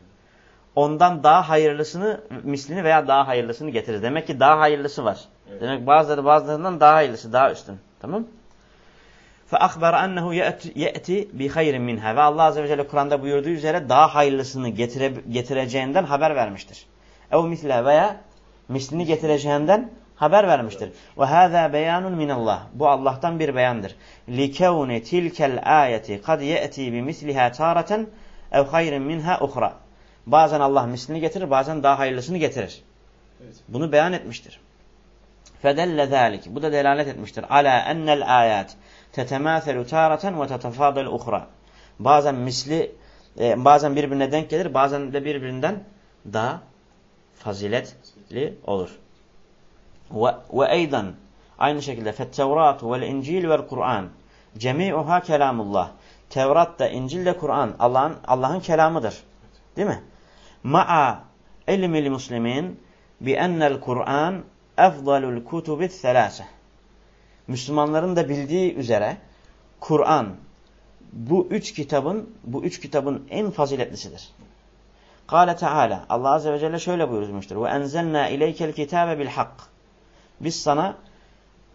ondan daha hayırlısını, mislini veya daha hayırlısını getirir. Demek ki daha hayırlısı var. Evet. Demek bazıları bazılarından daha hayırlısı, daha üstün. Tamam? Fe akbara ennehu ye'ti bi hayrin minha. Ve Allah azze ve celle Kur'an'da buyurduğu üzere daha hayırlısını getire, getireceğinden haber vermiştir. Ev misle veya mislini getireceğinden haber vermiştir. Ve hâzâ beyanun minallah. Bu Allah'tan bir beyandır. Likevne tilkel ayeti kad ye'ti bi misliha târaten ev hayrin minha uhra. Bazen Allah mislini getirir, bazen daha hayırlısını getirir. Evet. Bunu beyan etmiştir. Fedelle zâlik. Bu da delalet etmiştir. Alâ ennel âyât tetemâthelu târaten ve tetefâdel uhra. Bazen misli, e, bazen birbirine denk gelir, bazen de birbirinden daha faziletli olur. Ve, ve eydan aynı şekilde fettevrat vel incil vel Kur'an cemi'uha kelamullah. Tevrat da İncil de Kur'an Allah'ın Allah'ın kelamıdır. Değil mi? Ma'a ilmil muslimin bi ennel Kur'an efdalul kutubis selase. Müslümanların da bildiği üzere Kur'an bu üç kitabın bu üç kitabın en faziletlisidir. Kâle Teala Allah azze ve celle şöyle buyurmuştur. Ve enzelnâ ileykel kitâbe bil hak. Biz sana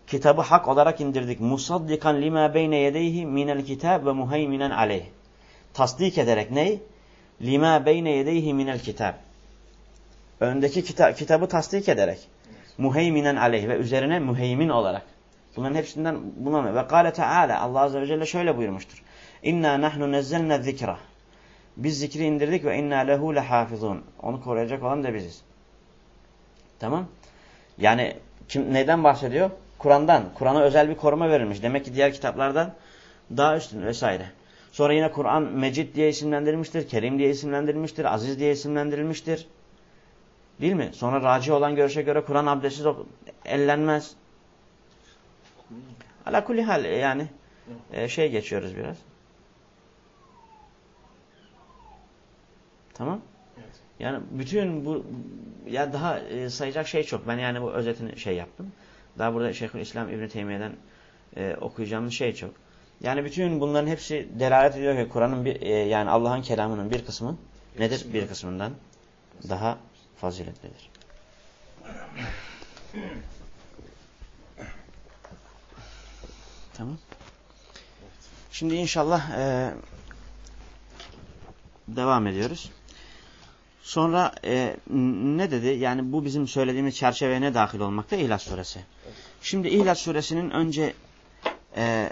kitabı hak olarak indirdik. Musaddikan lima beyne yedeyhi minel kitab ve muheyminen aleyh. Tasdik ederek ney? Lima beyne yedeyhi minel kitab. Öndeki kita kitabı tasdik ederek. Muheyminen aleyh ve üzerine müheymin olarak. Bunların hepsinden bulamıyor. Ve kâle teâlâ, Allah Azze ve Celle şöyle buyurmuştur. İnna nahnu nezzelne zikra. Biz zikri indirdik ve inna lehu lehafizun. Onu koruyacak olan da biziz. Tamam. Yani kim, neyden bahsediyor? Kur'an'dan. Kur'an'a özel bir koruma verilmiş. Demek ki diğer kitaplardan daha üstün vesaire. Sonra yine Kur'an Mecid diye isimlendirilmiştir. Kerim diye isimlendirilmiştir. Aziz diye isimlendirilmiştir. Değil mi? Sonra raci olan görüşe göre Kur'an abdestsiz ellenmez. Ala kulli hal yani e, şey geçiyoruz biraz. Tamam. Evet. Yani bütün bu ya daha e, sayacak şey çok. Ben yani bu özetini şey yaptım. Daha burada Şeyhülislam İbn Teymiye'den e, okuyacağımız şey çok. Yani bütün bunların hepsi delalet ediyor ki Kur'an'ın bir e, yani Allah'ın kelamının bir kısmı nedir? Bir kısmından daha faziletlidir. Tamam. Şimdi inşallah e, devam ediyoruz. Sonra e, ne dedi? Yani bu bizim söylediğimiz çerçeveye ne dahil olmakta? İhlas Suresi. Şimdi İhlas Suresinin önce e,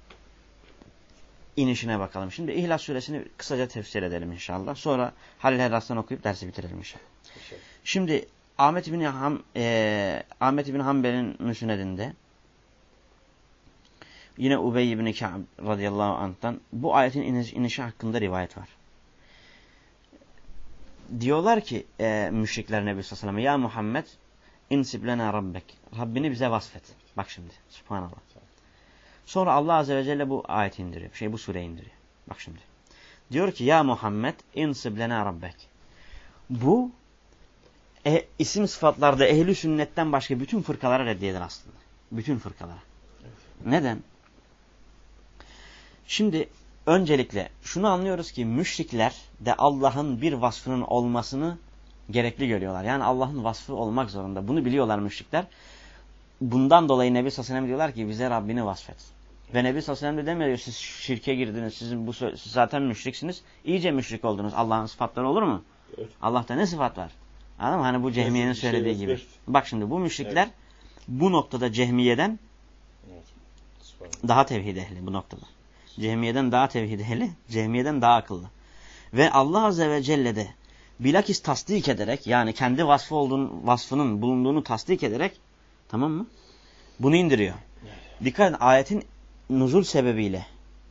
inişine bakalım. Şimdi İhlas Suresini kısaca tefsir edelim inşallah. Sonra Halil Herras'tan okuyup dersi bitirelim inşallah. İnşallah. Şimdi Ahmet İbni Ham, e, Ahmet İbni Hanbel'in müsnedinde yine Ubey İbni Ka'b radıyallahu anh'tan bu ayetin iniş, inişi hakkında rivayet var. Diyorlar ki e, müşrikler Nebi sallallahu aleyhi ve sellem, ya Muhammed insib lena rabbek. Rabbini bize vasfet. Bak şimdi. Subhanallah. Sonra Allah azze ve celle bu ayeti indiriyor. Şey bu sureyi indiriyor. Bak şimdi. Diyor ki ya Muhammed insib lena rabbek. Bu e, isim sıfatlarda ehli sünnetten başka bütün fırkalara reddiyeder aslında. Bütün fırkalara. Evet. Neden? Şimdi öncelikle şunu anlıyoruz ki müşrikler de Allah'ın bir vasfının olmasını gerekli görüyorlar. Yani Allah'ın vasfı olmak zorunda. Bunu biliyorlar müşrikler. Bundan dolayı Nebi sallallahu aleyhi ve sellem diyorlar ki bize Rabbini vasfet. Ve Nebi sallallahu aleyhi ve sellem de demiyor siz şirke girdiniz, sizin bu siz zaten müşriksiniz. İyice müşrik oldunuz. Allah'ın sıfatları olur mu? Evet. Allah'ta ne sıfat var? Anladın mı? Hani bu Cehmiye'nin söylediği şey gibi. Evet. Bak şimdi bu müşrikler evet. bu noktada Cehmiye'den evet. daha tevhid ehli bu noktada. Cehmiye'den daha tevhid ehli, Cehmiye'den daha akıllı. Ve Allah azze ve celle de bilakis tasdik ederek yani kendi vasfı olduğunu, vasfının bulunduğunu tasdik ederek tamam mı? Bunu indiriyor. Dikkat edin ayetin nuzul sebebiyle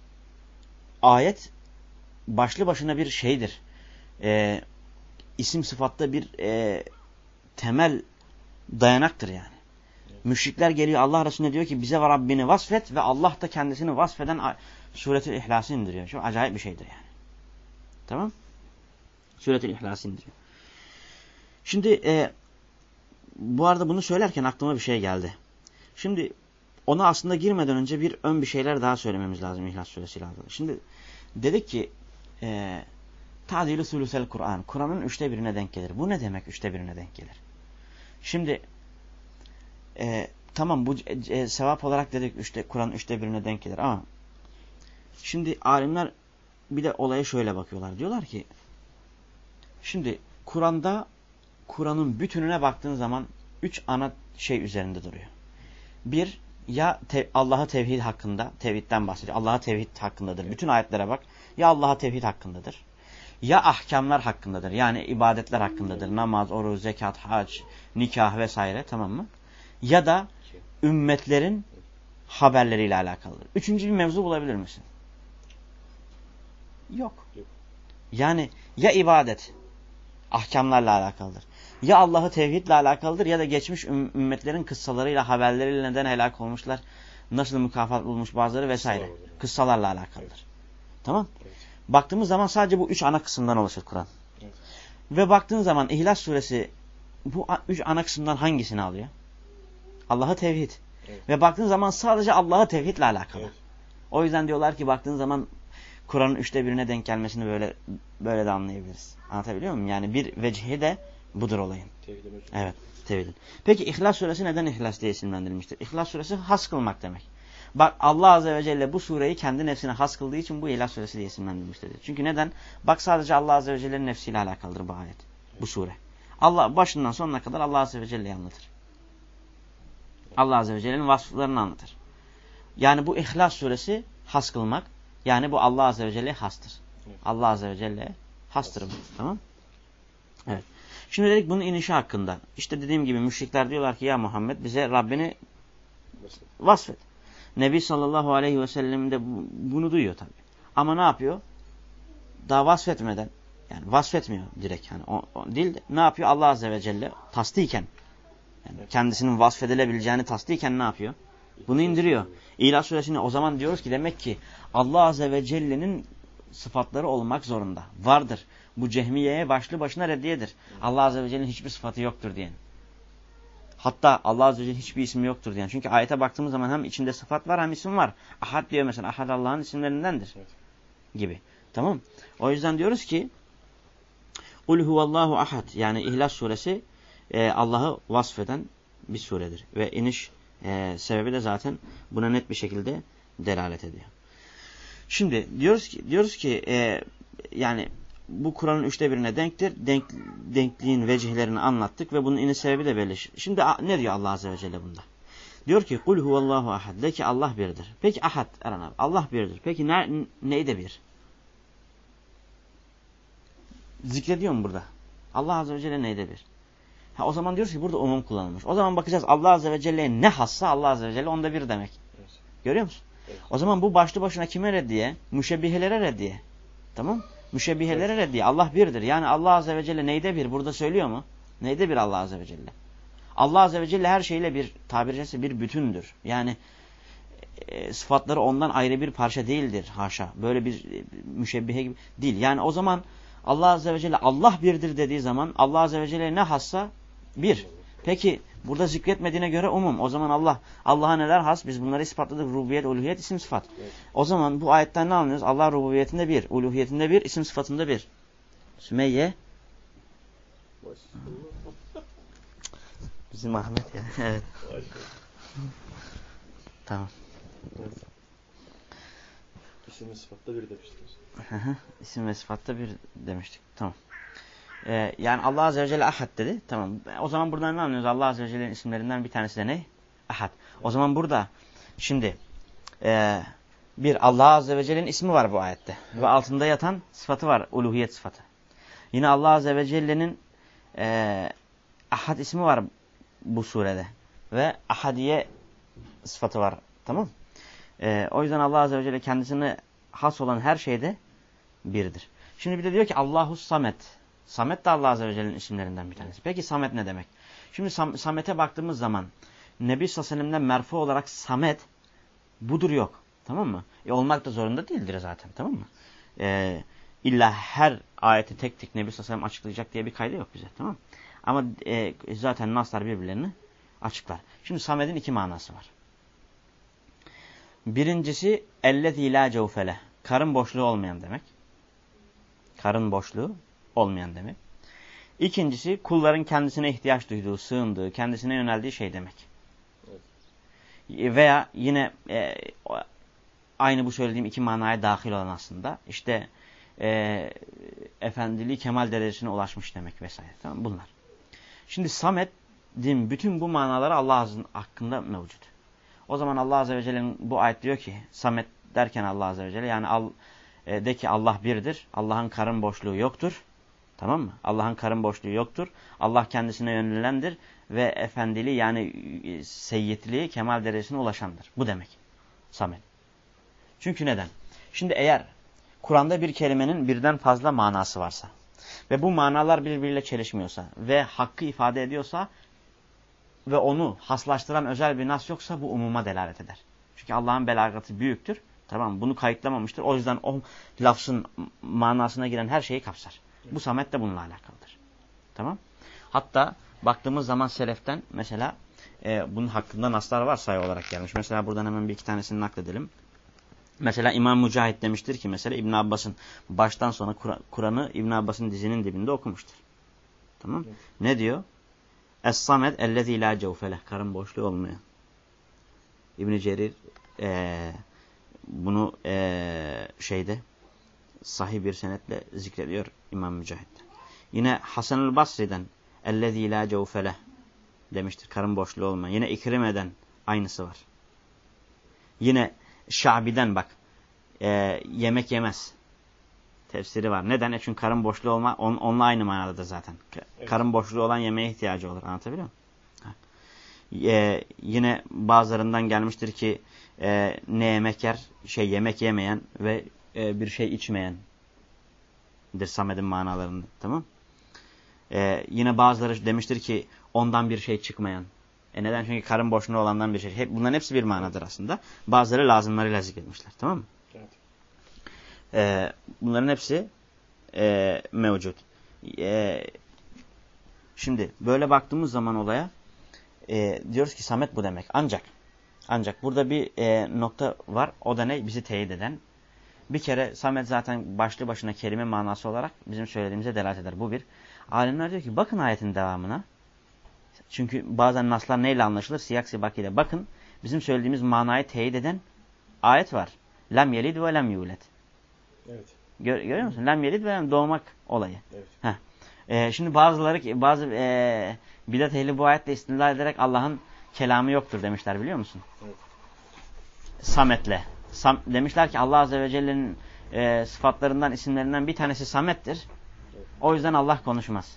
ayet başlı başına bir şeydir. Ee, isim sıfatta bir e, temel dayanaktır yani. Evet. Müşrikler geliyor Allah Resulüne diyor ki bize Rabbini vasfet ve Allah da kendisini vasfeden Suretül İhlas'ı indiriyor. Çok acayip bir şeydir yani. Tamam? Suretül İhlas'ı indiriyor. Şimdi e, bu arada bunu söylerken aklıma bir şey geldi. Şimdi ona aslında girmeden önce bir ön bir şeyler daha söylememiz lazım İhlas Suresi ile alakalı. Şimdi dedik ki e, Ta'dil-i Sülüsel Kur'an. Kur'an'ın üçte birine denk gelir. Bu ne demek üçte birine denk gelir? Şimdi e, tamam bu e, sevap olarak dedik üçte, Kur'an üçte birine denk gelir ama şimdi alimler bir de olaya şöyle bakıyorlar. Diyorlar ki şimdi Kur'an'da Kur'an'ın bütününe baktığın zaman üç ana şey üzerinde duruyor. Bir, ya te Allah'a tevhid hakkında, tevhidden bahsediyor. Allah'a tevhid hakkındadır. Evet. Bütün ayetlere bak. Ya Allah'a tevhid hakkındadır. Ya ahkamlar hakkındadır. Yani ibadetler hakkındadır. Namaz, oruç, zekat, hac, nikah vesaire. Tamam mı? Ya da ümmetlerin haberleriyle alakalıdır. Üçüncü bir mevzu bulabilir misin? Yok. Yok. Yani ya ibadet, ahkamlarla alakalıdır. Ya Allah'ı tevhidle alakalıdır ya da geçmiş ümmetlerin kıssalarıyla, haberleriyle neden helak olmuşlar, nasıl mükafat bulmuş bazıları vesaire. Kıssalarla alakalıdır. Evet. Tamam? Evet. Baktığımız zaman sadece bu üç ana kısımdan oluşur Kur'an. Evet. Ve baktığın zaman İhlas Suresi bu üç ana kısımdan hangisini alıyor? Allah'ı tevhid. Evet. Ve baktığın zaman sadece Allah'ı tevhidle alakalı. Evet. O yüzden diyorlar ki baktığın zaman Kur'an'ın üçte birine denk gelmesini böyle böyle de anlayabiliriz. Anlatabiliyor muyum? Yani bir vecihi de budur olayın. Evet. tevhidin. Peki İhlas suresi neden İhlas diye isimlendirilmiştir? İhlas suresi has kılmak demek. Bak Allah Azze ve Celle bu sureyi kendi nefsine has kıldığı için bu İhlas suresi diye isimlendirilmiştir. Çünkü neden? Bak sadece Allah Azze ve Celle'nin nefsiyle alakalıdır bu ayet. Bu sure. Allah başından sonuna kadar Allah Azze ve Celle'yi anlatır. Allah Azze ve Celle'nin vasıflarını anlatır. Yani bu İhlas suresi has kılmak. Yani bu Allah Azze ve Celle'ye hastır. Allah Azze ve Celle'ye hastır bu. Tamam? Evet. Şimdi dedik bunun inişi hakkında. İşte dediğim gibi müşrikler diyorlar ki ya Muhammed bize Rabbini vasfet. Nebi sallallahu aleyhi ve sellem de bunu duyuyor tabi. Ama ne yapıyor? Daha vasfetmeden, yani vasfetmiyor direkt. Yani o, o değil de ne yapıyor? Allah Azze ve Celle tasdiken, yani kendisinin vasfedilebileceğini tasdiken ne yapıyor? Bunu indiriyor. İlah suresine o zaman diyoruz ki demek ki Allah Azze ve Celle'nin sıfatları olmak zorunda. Vardır. Bu Cehmiye'ye başlı başına reddiyedir. Allah Azze ve Celle'nin hiçbir sıfatı yoktur diyen. Hatta Allah Azze ve Celle'nin hiçbir ismi yoktur diyen. Çünkü ayete baktığımız zaman hem içinde sıfat var hem isim var. Ahad diyor mesela. Ahad Allah'ın isimlerindendir. Evet. Gibi. Tamam. O yüzden diyoruz ki Kul huvallahu ahad. Yani İhlas suresi e, Allah'ı vasfeden bir suredir. Ve iniş e, sebebi de zaten buna net bir şekilde delalet ediyor. Şimdi diyoruz ki diyoruz ki e, yani bu Kur'an'ın üçte birine denktir. Denk, denkliğin vecihlerini anlattık ve bunun iniş sebebi de belli. Şimdi ne diyor Allah Azze ve Celle bunda? Diyor ki kul huvallahu ahad. De ki Allah birdir. Peki ahad Erhan abi. Allah birdir. Peki ne, neyde bir? Zikrediyor mu burada? Allah Azze ve Celle neyde bir? Ha, o zaman diyoruz ki burada umum kullanılmış. O zaman bakacağız Allah Azze ve Celle'ye ne hassa Allah Azze ve Celle onda bir demek. Evet. Görüyor musun? Evet. O zaman bu başlı başına kime reddiye? Müşebbihelere reddiye. Tamam? Müşebbihelere evet. reddiye. Allah birdir. Yani Allah Azze ve Celle neyde bir? Burada söylüyor mu? Neyde bir Allah Azze ve Celle? Allah Azze ve Celle her şeyle bir, tabiri caizse bir bütündür. Yani e, sıfatları ondan ayrı bir parça değildir. Haşa. Böyle bir e, müşebbihe gibi değil. Yani o zaman Allah Azze ve Celle Allah birdir dediği zaman Allah Azze ve Celle ne hassa? Bir. Peki burada zikretmediğine göre umum. O zaman Allah Allah'a neler has? Biz bunları ispatladık. Rububiyet, uluhiyet, isim sıfat. Evet. O zaman bu ayetten ne anlıyoruz? Allah rububiyetinde bir, uluhiyetinde bir, isim sıfatında bir. Sümeyye. Bizim Ahmet ya. Evet. Tamam. Evet. İsim ve sıfatta bir demiştik. İsim ve sıfatta bir demiştik. Tamam. Ee, yani Allah Azze ve Celle ahad dedi. Tamam. O zaman buradan ne anlıyoruz? Allah Azze ve Celle'nin isimlerinden bir tanesi de ne? Ahad. O zaman burada şimdi e, bir Allah Azze ve Celle'nin ismi var bu ayette. Evet. Ve altında yatan sıfatı var. Uluhiyet sıfatı. Yine Allah Azze ve Celle'nin e, ahad ismi var bu surede. Ve ahadiye sıfatı var. Tamam. E, o yüzden Allah Azze ve Celle kendisine has olan her şeyde birdir. Şimdi bir de diyor ki Allahus Samet. Samet de Allah Azze ve Celle'nin isimlerinden bir tanesi. Peki Samet ne demek? Şimdi Sam Samet'e baktığımız zaman Nebi sallallahu aleyhi ve sellem'den merfu olarak Samet budur yok. Tamam mı? E, olmak da zorunda değildir zaten. Tamam mı? E, illa her ayeti tek tek Nebi sallallahu aleyhi ve sellem açıklayacak diye bir kaydı yok bize. Tamam mı? Ama e, zaten naslar birbirlerini açıklar. Şimdi Samet'in iki manası var. Birincisi ellezî lâ cevfele. Karın boşluğu olmayan demek. Karın boşluğu olmayan demek. İkincisi kulların kendisine ihtiyaç duyduğu, sığındığı, kendisine yöneldiği şey demek. Evet. Veya yine e, aynı bu söylediğim iki manaya dahil olan aslında işte e, efendiliği kemal derecesine ulaşmış demek vesaire. Tamam, bunlar. Şimdi Samet'in bütün bu manaları Allah hakkında mevcut. O zaman Allah Azze ve Celle'nin bu ayet diyor ki Samet derken Allah Azze ve Celle yani al, e, de ki Allah birdir. Allah'ın karın boşluğu yoktur. Tamam mı? Allah'ın karın boşluğu yoktur. Allah kendisine yönelilendir ve efendiliği yani seyyidliği kemal derecesine ulaşandır. Bu demek. Samet. Çünkü neden? Şimdi eğer Kur'an'da bir kelimenin birden fazla manası varsa ve bu manalar birbiriyle çelişmiyorsa ve hakkı ifade ediyorsa ve onu haslaştıran özel bir nas yoksa bu umuma delalet eder. Çünkü Allah'ın belagatı büyüktür. Tamam mı? Bunu kayıtlamamıştır. O yüzden o lafzın manasına giren her şeyi kapsar. Bu Samet de bununla alakalıdır. Tamam. Hatta baktığımız zaman seleften mesela e, bunun hakkında naslar var sayı olarak gelmiş. Mesela buradan hemen bir iki tanesini nakledelim. Mesela İmam Mücahit demiştir ki mesela İbn Abbas'ın baştan sona Kur'an'ı İbn Abbas'ın dizinin dibinde okumuştur. Tamam. Evet. Ne diyor? Es-samed ellezî lâ cevfeleh. Karın boşluğu olmayan. İbn-i Cerir ee, bunu ee, şeyde sahih bir senetle zikrediyor İmam Mücahit. Yine Hasan-ül Basri'den ellezî lâ cevfeleh demiştir. Karın boşluğu olmayan. Yine İkrime'den aynısı var. Yine Şabi'den bak. E, yemek yemez. Tefsiri var. Neden? E çünkü karın boşluğu olma on, onunla aynı manadadır zaten. Evet. Karın boşluğu olan yemeğe ihtiyacı olur. Anlatabiliyor muyum? E, yine bazılarından gelmiştir ki e, ne yemek yer? Şey yemek yemeyen ve e, bir şey içmeyendir Samed'in manalarında. Tamam? E, yine bazıları demiştir ki ondan bir şey çıkmayan. E neden? Çünkü karın boşluğu olandan bir şey. Hep, bunların hepsi bir manadır aslında. Bazıları lazımlarıyla zikretmişler. Tamam mı? Evet. E, bunların hepsi e, mevcut. E, şimdi böyle baktığımız zaman olaya e, diyoruz ki Samet bu demek. Ancak ancak burada bir e, nokta var. O da ne? Bizi teyit eden. Bir kere Samet zaten başlı başına kelime manası olarak bizim söylediğimize delalet eder. Bu bir. Alimler diyor ki bakın ayetin devamına. Çünkü bazen naslar neyle anlaşılır? Siyak sibak ile. Bakın bizim söylediğimiz manayı teyit eden ayet var. Lem yelid ve lem yulet. Evet. Gör, görüyor musun? Lem yelid ve lem doğmak olayı. Evet. Heh. Ee, şimdi bazıları bazı e, bidat ehli bu ayetle istinlal ederek Allah'ın kelamı yoktur demişler biliyor musun? Evet. Samet'le. Sam, demişler ki Allah Azze ve Celle'nin e, sıfatlarından, isimlerinden bir tanesi Samet'tir. Evet. O yüzden Allah konuşmaz.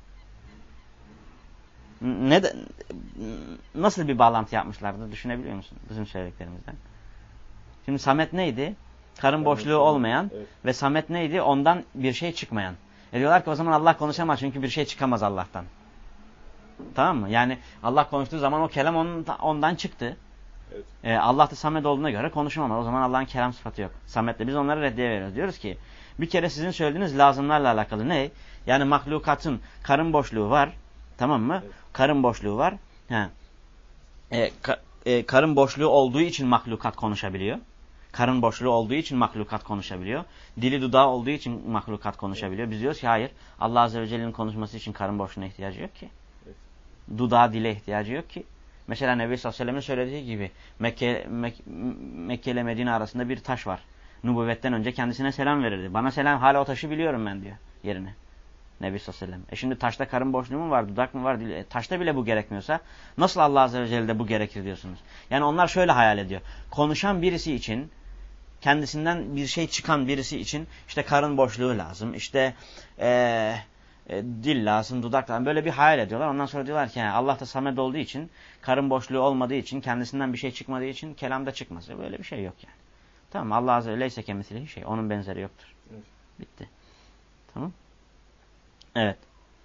Ne de, nasıl bir bağlantı yapmışlardı düşünebiliyor musun bizim söylediklerimizden? Şimdi Samet neydi? Karın boşluğu olmayan, evet. Ve Samet neydi? Ondan bir şey çıkmayan. E diyorlar ki o zaman Allah konuşamaz çünkü bir şey çıkamaz Allah'tan. Tamam mı? Yani Allah konuştuğu zaman o kelam onun, ondan çıktı. Evet. E, Allah da Samet olduğuna göre konuşamaz. O zaman Allah'ın kelam sıfatı yok. Samet'le biz onlara reddiye veriyoruz. Diyoruz ki bir kere sizin söylediğiniz lazımlarla alakalı ne? Yani mahlukatın karın boşluğu var. Tamam mı? Evet. Karın boşluğu var. Ha. E, ka, e, karın boşluğu olduğu için mahlukat konuşabiliyor. Karın boşluğu olduğu için mahlukat konuşabiliyor. Dili dudağı olduğu için mahlukat konuşabiliyor. Biz diyoruz ki hayır. Allah Azze ve Celle'nin konuşması için karın boşluğuna ihtiyacı yok ki. Evet. Dudağı, dile ihtiyacı yok ki. Mesela Nebi sallallahu aleyhi ve sellem'in söylediği gibi Mekke, Mek, Mekke ile Medine arasında bir taş var. Nübüvvetten önce kendisine selam verirdi. Bana selam, hala o taşı biliyorum ben diyor yerine. Nebi sallallahu aleyhi ve sellem. E şimdi taşta karın boşluğu mu var, dudak mı var? E, taşta bile bu gerekmiyorsa nasıl Allah Azze ve Celle'de bu gerekir diyorsunuz? Yani onlar şöyle hayal ediyor. Konuşan birisi için, kendisinden bir şey çıkan birisi için işte karın boşluğu lazım, işte e, e, dil lazım, dudak lazım. Böyle bir hayal ediyorlar. Ondan sonra diyorlar ki yani Allah da Samed olduğu için, karın boşluğu olmadığı için, kendisinden bir şey çıkmadığı için kelamda çıkmaz. Böyle bir şey yok yani. Tamam, Allah Azze ve Celle ise kemislihi şey. Onun benzeri yoktur. Evet. Bitti. Tamam. Evet.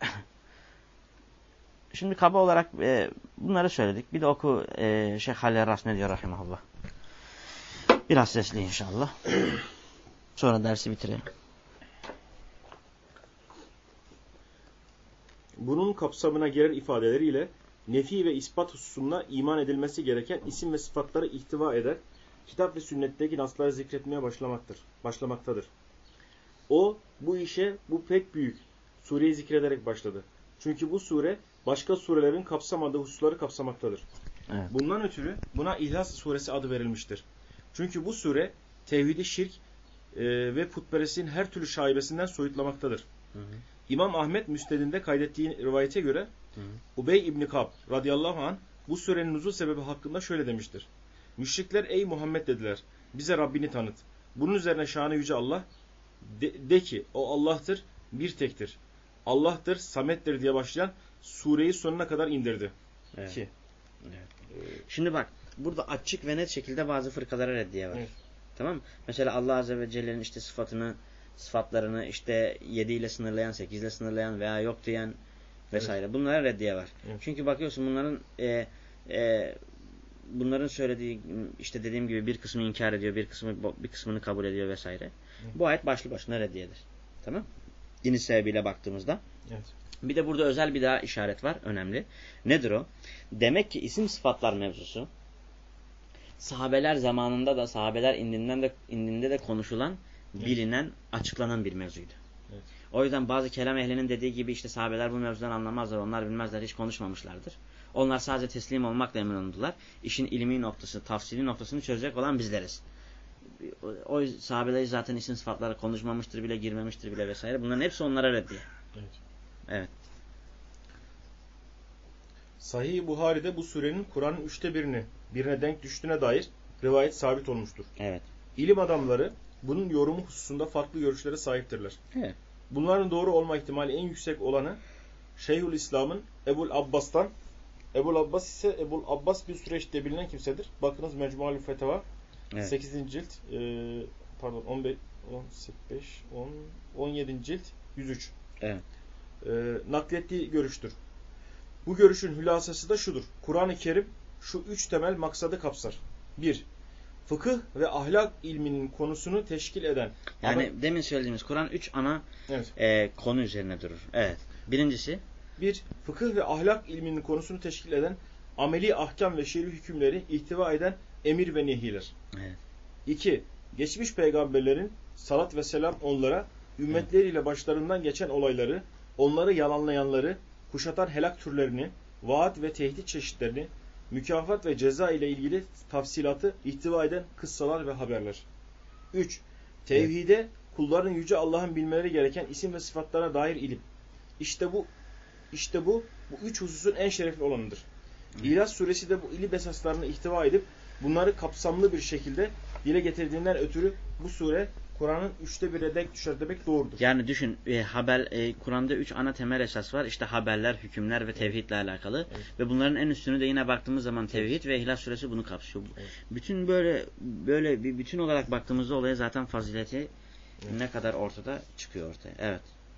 Şimdi kaba olarak e, bunları söyledik. Bir de oku e, Şeyh Halil Ras ne diyor rahimahullah. Biraz sesli inşallah. Sonra dersi bitirelim. Bunun kapsamına giren ifadeleriyle nefi ve ispat hususunda iman edilmesi gereken isim ve sıfatları ihtiva eder. Kitap ve sünnetteki nasları zikretmeye başlamaktır, başlamaktadır. O bu işe bu pek büyük sureyi zikrederek başladı. Çünkü bu sure başka surelerin kapsamadığı hususları kapsamaktadır. Evet. Bundan ötürü buna İhlas suresi adı verilmiştir. Çünkü bu sure tevhidi, şirk e, ve putperestliğin her türlü şaibesinden soyutlamaktadır. Hı hı. İmam Ahmet Müsned'inde kaydettiği rivayete göre hı hı. Ubey İbni Kab radıyallahu anh bu surenin nuzul sebebi hakkında şöyle demiştir. Müşrikler ey Muhammed dediler, bize Rabbini tanıt. Bunun üzerine şanı yüce Allah de, de ki o Allah'tır, bir tektir. Allah'tır, Samet'tir diye başlayan sureyi sonuna kadar indirdi. Evet. Ki. Evet. Şimdi bak, burada açık ve net şekilde bazı fırkalara reddiye var. Evet. Tamam mı? Mesela Allah Azze ve Celle'nin işte sıfatını, sıfatlarını işte yedi ile sınırlayan, sekiz ile sınırlayan veya yok diyen vesaire. Evet. Bunlara reddiye var. Evet. Çünkü bakıyorsun bunların e, e, bunların söylediği işte dediğim gibi bir kısmı inkar ediyor, bir kısmı bir kısmını kabul ediyor vesaire. Evet. Bu ayet başlı başına reddiyedir. Tamam? İniş sebebiyle baktığımızda. Evet. Bir de burada özel bir daha işaret var. Önemli. Nedir o? Demek ki isim sıfatlar mevzusu sahabeler zamanında da sahabeler indiğinden de, indiğinde de konuşulan, bilinen, açıklanan bir mevzuydu. Evet. O yüzden bazı kelam ehlinin dediği gibi işte sahabeler bu mevzudan anlamazlar, onlar bilmezler, hiç konuşmamışlardır. Onlar sadece teslim olmakla emin oldular. İşin ilmi noktası, tafsili noktasını çözecek olan bizleriz. O sahabeler zaten isim sıfatlara konuşmamıştır bile, girmemiştir bile vesaire. Bunların hepsi onlara reddiye. Evet. Evet. Sahih-i Buhari'de bu surenin Kur'an'ın üçte birini birine denk düştüğüne dair rivayet sabit olmuştur. Evet. İlim adamları bunun yorumu hususunda farklı görüşlere sahiptirler. Evet. Bunların doğru olma ihtimali en yüksek olanı Şeyhülislam'ın Ebul Abbas'tan. Ebul Abbas ise Ebul Abbas bir süreçte bilinen kimsedir. Bakınız Mecmualü Feteva Evet. sekizinci cilt e, pardon on beş, on beş, on, on yedinci cilt yüz üç. Evet. E, naklettiği görüştür. Bu görüşün hülasası da şudur. Kur'an-ı Kerim şu üç temel maksadı kapsar. bir. Fıkıh ve ahlak ilminin konusunu teşkil eden. Yani ana, demin söylediğimiz Kur'an üç ana evet. e, konu üzerine durur. Evet. Birincisi. bir. Fıkıh ve ahlak ilminin konusunu teşkil eden ameli ahkam ve şer'i hükümleri ihtiva eden emir ve nehiler. Evet. iki. Geçmiş peygamberlerin salat ve selam onlara, ümmetleriyle başlarından geçen olayları, onları yalanlayanları, kuşatan helak türlerini, vaat ve tehdit çeşitlerini, mükafat ve ceza ile ilgili tafsilatı ihtiva eden kıssalar ve haberler. üç. Tevhide, evet. Kulların yüce Allah'ın bilmeleri gereken isim ve sıfatlarına dair ilim. İşte bu işte bu bu üç hususun en şerefli olanıdır. Evet. İhlas suresi de bu ilim esaslarını ihtiva edip bunları kapsamlı bir şekilde dile getirdiğinden ötürü bu sure Kur'an'ın üçte bire denk düşer demek doğrudur. Yani düşün e, haber e, Kur'an'da üç ana temel esas var. İşte haberler, hükümler ve tevhidle alakalı. Evet. Ve bunların en üstünü de yine baktığımız zaman tevhid, evet. Ve İhlas suresi bunu kapsıyor. Evet. Bütün böyle böyle bir bütün olarak baktığımızda olaya zaten fazileti, evet. Ne kadar ortada çıkıyor ortaya. Evet.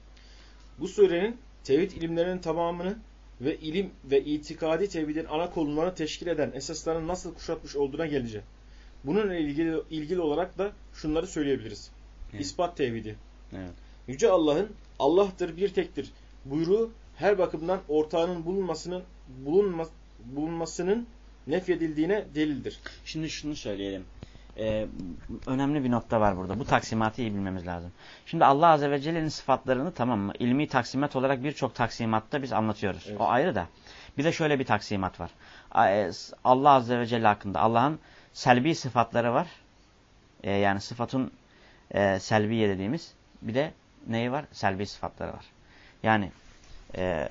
Bu surenin tevhid ilimlerinin tamamını ve ilim ve itikadi tevhidin ana konularını teşkil eden esasların nasıl kuşatmış olduğuna geleceğim. Bununla ilgili ilgili olarak da şunları söyleyebiliriz. Evet. İspat tevhidi. Evet. Yüce Allah'ın Allah'tır, bir tektir buyruğu her bakımdan ortağının bulunmasının bulunma, bulunmasının nefyedildiğine delildir. Şimdi şunu söyleyelim. Ee, önemli bir nokta var burada. Bu taksimatı iyi bilmemiz lazım. Şimdi Allah Azze ve Celle'nin sıfatlarını, tamam mı, İlmi taksimat olarak birçok taksimatta biz anlatıyoruz. Evet. O ayrı da. Bir de şöyle bir taksimat var. Allah Azze ve Celle hakkında Allah'ın selbi sıfatları var. Ee, yani sıfatın e, selbiye dediğimiz. Bir de neyi var? Selbi sıfatları var. Yani e,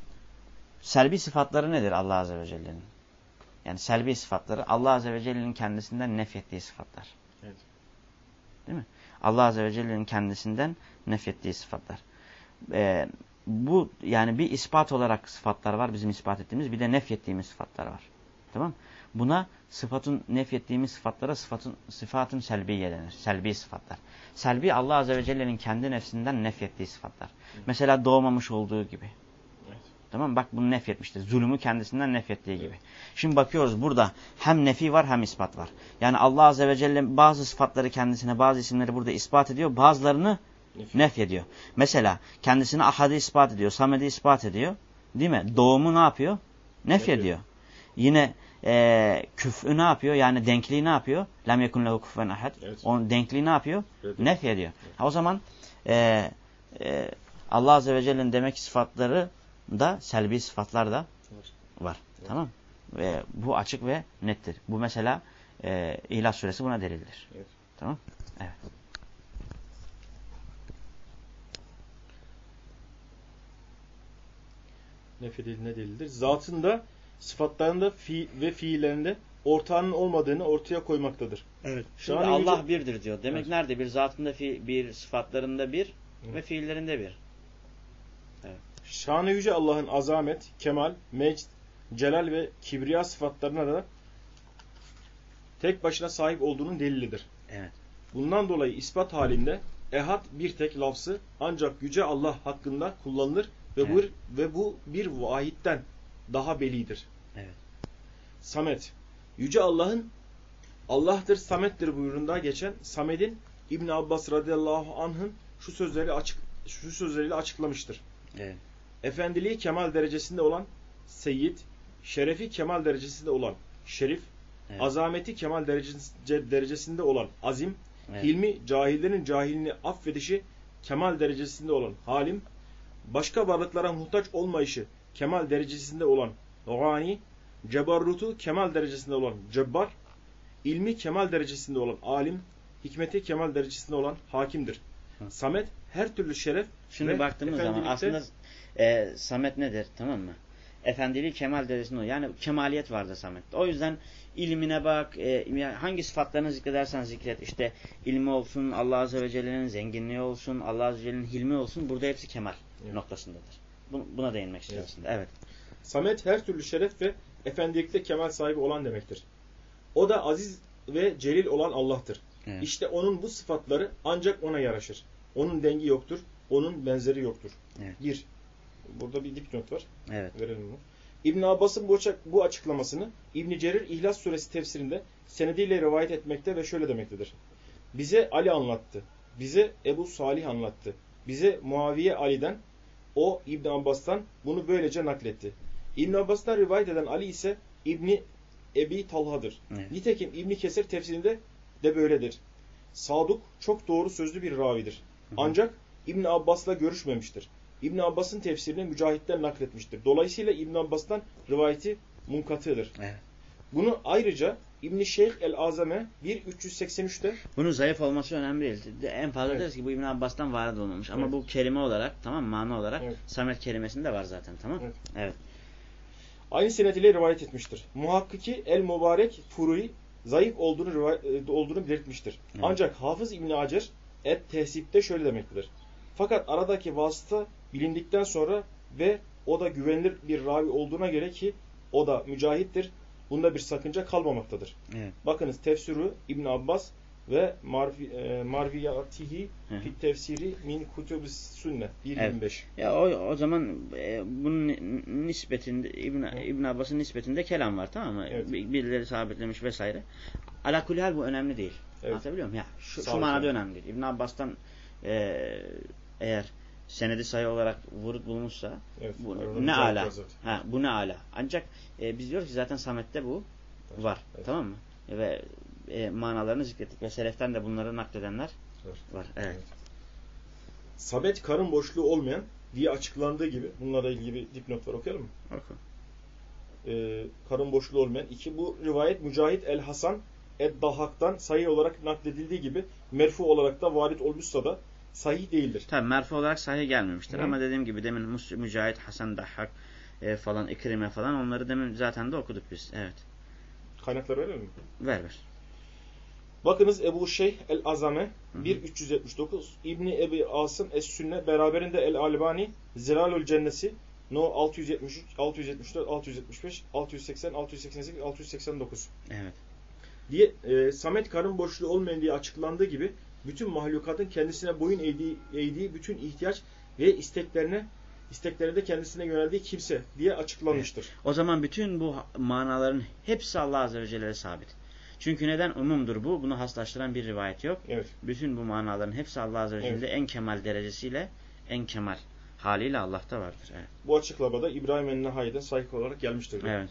selbi sıfatları nedir Allah Azze ve Celle'nin? Yani selbi sıfatları Allah Azze ve Celle'nin kendisinden nefyettiği sıfatlar. Evet. Değil mi? Allah Azze ve Celle'nin kendisinden nefyettiği sıfatlar. Ee, bu yani bir ispat olarak sıfatlar var, bizim ispat ettiğimiz, bir de nefyettiğimiz sıfatlar var. Tamam? Buna sıfatın nefyettiğimiz sıfatlara sıfatın sıfatın selbiye denir. Selbi sıfatlar. Selbi Allah Azze ve Celle'nin kendi nefsinden nefyettiği sıfatlar. Evet. Mesela doğmamış olduğu gibi. Tamam mı? Bak bunu nefyetmiştir. Zulümü kendisinden nefyettiği gibi. Şimdi bakıyoruz burada hem nefi var hem ispat var. Yani Allah Azze ve Celle bazı sıfatları kendisine, bazı isimleri burada ispat ediyor. Bazılarını nefyediyor. Mesela kendisine ahadi ispat ediyor. Samedi ispat ediyor. Değil mi? Doğumu ne yapıyor? Nefyediyor. Yine e, küf'ü ne yapıyor? Yani denkliği ne yapıyor? Lem yekun lehu kufuven ahad. Onun denkliği ne yapıyor? Evet. Nefyediyor. Evet. Ha, o zaman e, e, Allah Azze ve Celle'nin demek sıfatları da selbi sıfatlar da var. Evet. Tamam. Ve bu açık ve nettir. Bu mesela e, İhlas suresi buna delildir. Evet. Tamam. Evet. Nefyedildiğine delildir. Zatında, sıfatlarında fi ve fiillerinde ortağının olmadığını ortaya koymaktadır. Evet. Şimdi Şanı Allah yüce... birdir diyor. Demek evet. Nerede? Bir zatında fi, bir, sıfatlarında bir, evet. Ve fiillerinde bir. Evet. Şanı yüce Allah'ın azamet, kemal, mecd, celal ve kibriya sıfatlarına da tek başına sahip olduğunun delilidir. Evet. Bundan dolayı ispat halinde ehad bir tek lafzı ancak yüce Allah hakkında kullanılır ve, evet. bu, ve bu bir vahitten daha belidir. Evet. Samet, yüce Allah'ın Allah'tır, Samet'tir buyruğunda geçen Samed'in İbn Abbas radıyallahu anh'ın şu sözleri açık şu sözleriyle açıklamıştır. Evet. Efendiliği kemal derecesinde olan Seyyid, şerefi kemal derecesinde olan Şerif, evet. Azameti kemal derecesinde olan Azim, evet. Hilmi, cahillerin cahilini affedişi, kemal derecesinde olan halim, başka varlıklara muhtaç olmayışı kemal derecesinde olan gani, cebarrutu kemal derecesinde olan cebbar, ilmi kemal derecesinde olan alim, hikmeti kemal derecesinde olan hakimdir. Hı. Samet her türlü şeref Şimdi ve baktığımız zaman aslında e, Samet nedir? Tamam mı? Efendiliği kemal derecesinde o. Yani kemaliyet vardır Samet'te. O yüzden ilmine bak, e, hangi sıfatlarını zikredersen zikret. İşte ilmi olsun, Allah Azze ve Celle'nin zenginliği olsun, Allah Azze ve Celle'nin hilmi olsun. Burada hepsi kemal evet. noktasındadır. Buna değinmek istiyorum aslında. Evet. Samet her türlü şeref ve efendilikte kemal sahibi olan demektir. O da aziz ve celil olan Allah'tır. Evet. İşte onun bu sıfatları ancak ona yaraşır. Onun dengi yoktur, onun benzeri yoktur. Evet. Bir. Burada bir dipnot var. Evet. Verelim bunu. İbn Abbas'ın bu, bu açıklamasını İbn Cerir İhlas Suresi tefsirinde senediyle rivayet etmekte ve şöyle demektedir. Bize Ali anlattı. Bize Ebu Salih anlattı. Bize Muaviye Ali'den, o İbn Abbas'tan bunu böylece nakletti. İbn Abbas'tan rivayet eden Ali ise İbni Ebi Talha'dır. Evet. Nitekim İbn Kesir tefsirinde de böyledir. Saduk çok doğru sözlü bir ravidir. Hı hı. Ancak İbn Abbas'la görüşmemiştir. İbn Abbas'ın tefsirini Mücahit'ten nakletmiştir. Dolayısıyla İbn Abbas'tan rivayeti munkatıdır. Evet. Bunu ayrıca İbn Şeyh el-Azame bir üç yüz seksen üç'te bunun zayıf olması önemli değil. En fazla evet. deriz ki bu İbn Abbas'tan varid olmamış. Ama evet. bu kelime olarak, tamam, mana olarak evet. Samet kelimesinde var zaten, tamam? Evet. Evet. Aynı senet ile rivayet etmiştir. Muhakkiki el-Mübarek Furui zayıf olduğunu rivayet, olduğunu belirtmiştir. Evet. Ancak Hafız İbn Hacer et-Tehsip'te şöyle demektedir. Fakat aradaki vasıta bilindikten sonra ve o da güvenilir bir ravi olduğuna göre ki o da mücahittir, bunda bir sakınca kalmamaktadır. Evet. Bakınız tefsiri İbn Abbas ve Marvi, e, Marviyatihi fi tefsiri min kutubis sünne bir yirmi beş. Evet. Ya o o zaman e, bunun nispetinde İbn İbn Abbas'ın nispetinde kelam var, tamam mı? Evet. Birileri sabitlemiş vesaire. Ala kulli hal bu önemli değil. Evet. Anlatabiliyor muyum? Ya şu, şu manada önemli değil. İbn Abbas'tan e, eğer senedi sayı olarak vurut bulmuşsa evet, bu ne ala. Ha, bu ne ala. Ancak e, biz diyoruz ki zaten Samet'te bu evet, var. Evet. Tamam mı? Ve e, manalarını zikrettik ve seleften de bunları nakledenler evet. var. Evet. Evet. Samet karın boşluğu olmayan diye açıklandığı gibi, bunlarla ilgili bir dipnot var, okuyalım mı? Oku. Ee, karın boşluğu olmayan iki. Bu rivayet Mücahit el-Hasan Ed-Dahak'tan sahih olarak nakledildiği gibi merfu olarak da varit olmuşsa da sahih değildir. Tabii merfu olarak sahih gelmemiştir. Hı. Ama dediğim gibi demin Mücahit, Hasan, Dahhak e, falan, İkrime falan, onları demin zaten de okuduk biz. Evet. Kaynakları verelim mi? Ver ver. Bakınız Ebu Şeyh el-Azame bir üç yüz yetmiş dokuz, İbni Ebi Asım Es-Sünne, beraberinde El-Albani Zilalül Cennesi No altı yüz yetmiş üç, altı yüz yetmiş dört, altı yüz yetmiş beş, altı yüz seksen, altı yüz seksen sekiz, altı yüz seksen dokuz. Evet. Diye e, Samet karın boşluğu olmayan diye açıklandığı gibi bütün mahlukatın kendisine boyun eğdiği, eğdiği bütün ihtiyaç ve isteklerine istekleri de kendisine yöneldiği kimse diye açıklanmıştır. Evet. O zaman bütün bu manaların hepsi Allah Azze ve Celle'ye sabit. Çünkü neden? Umumdur bu. Bunu haslaştıran bir rivayet yok. Evet. Bütün bu manaların hepsi Allah Azze ve Celle'de evet. en kemal derecesiyle, en kemal haliyle Allah'ta vardır. Evet. Bu açıklamada İbrahim el-Nehai'den sahih olarak gelmiştir. Evet.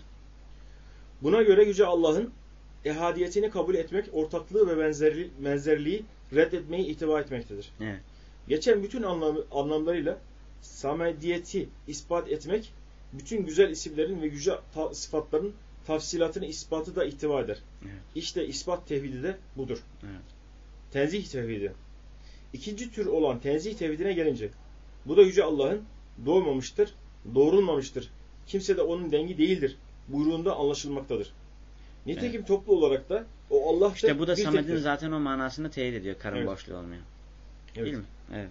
Buna göre Yüce Allah'ın ehadiyetini kabul etmek, ortaklığı ve benzerli, benzerliği reddetmeyi itibar etmektedir. Evet. Geçen bütün anlam, anlamlarıyla samediyeti ispat etmek, bütün güzel isimlerin ve yüce ta, sıfatların tafsilatını ispatı da ihtiva eder. Evet. İşte ispat tevhidi de budur. Evet. Tenzih tevhidi. İkinci tür olan tenzih tevhidine gelince, bu da Yüce Allah'ın doğmamıştır, doğrulmamıştır, kimse de onun dengi değildir buyruğunda anlaşılmaktadır. Nitekim evet. toplu olarak da o Allah'tır. İşte bu da Samet'in zaten o manasını teyit ediyor, karın evet. boşluğu olmayan. Evet. Değil mi? Evet.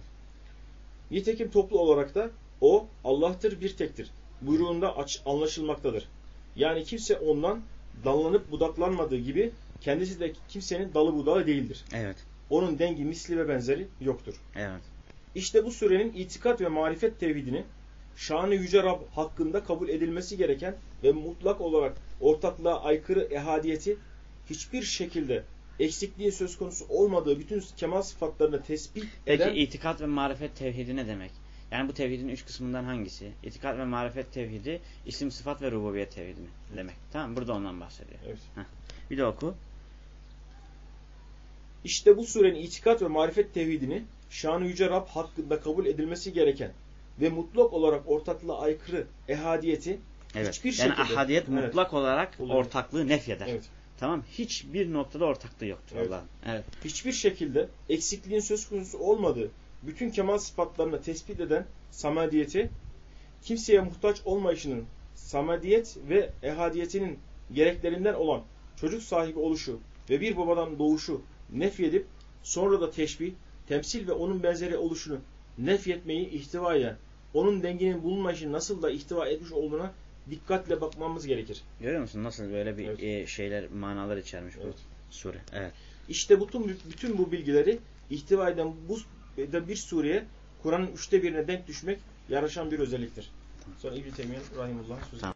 Nitekim toplu olarak da o Allah'tır, bir tektir buyruğunda aç, anlaşılmaktadır. Yani kimse ondan dallanıp budaklanmadığı gibi kendisi de kimsenin dalı budağı değildir. Evet. Onun dengi, misli ve benzeri yoktur. Evet. İşte bu surenin itikat ve marifet tevhidini şanı yüce Rab hakkında kabul edilmesi gereken ve mutlak olarak ortaklığa aykırı ehadiyeti hiçbir şekilde eksikliğin söz konusu olmadığı bütün kemal sıfatlarını tespit eden... Peki itikat ve marifet tevhidi ne demek? Yani bu tevhidin üç kısmından hangisi? İtikat ve marifet tevhidi, isim, sıfat ve rububiyet tevhidi mi demek? Tamam, burada ondan bahsediyor. Evet. Heh. Bir de oku. İşte bu surenin itikat ve marifet tevhidini şanı yüce Rab hakkında kabul edilmesi gereken ve mutlak olarak ortaklığa aykırı ehadiyeti evet. hiçbir yani şekilde... ahadiyet evet. mutlak olarak Olur. ortaklığı nefyeder. Evet. Tamam. Hiçbir noktada ortaklığı yoktur Evet. Allah'ın. Evet. Hiçbir şekilde eksikliğin söz konusu olmadığı bütün kemal sıfatlarını tespit eden samadiyeti, kimseye muhtaç olmayışının samadiyet ve ehadiyetinin gereklerinden olan çocuk sahibi oluşu ve bir babadan doğuşu nefyedip sonra da teşbih, temsil ve onun benzeri oluşunu nefyetmeyi ihtiva eden, onun denginin bulunmayışını nasıl da ihtiva etmiş olduğuna dikkatle bakmamız gerekir. Görüyor musun nasıl böyle bir Evet. e, şeyler, manalar içermiş Evet. bu sure. Evet. İşte bütün, bütün bu bilgileri ihtiva eden bu bir sureye Kur'an'ın üçte birine denk düşmek yaraşan bir özelliktir. Sonra İbn-i Teymiye Rahimullah sözü.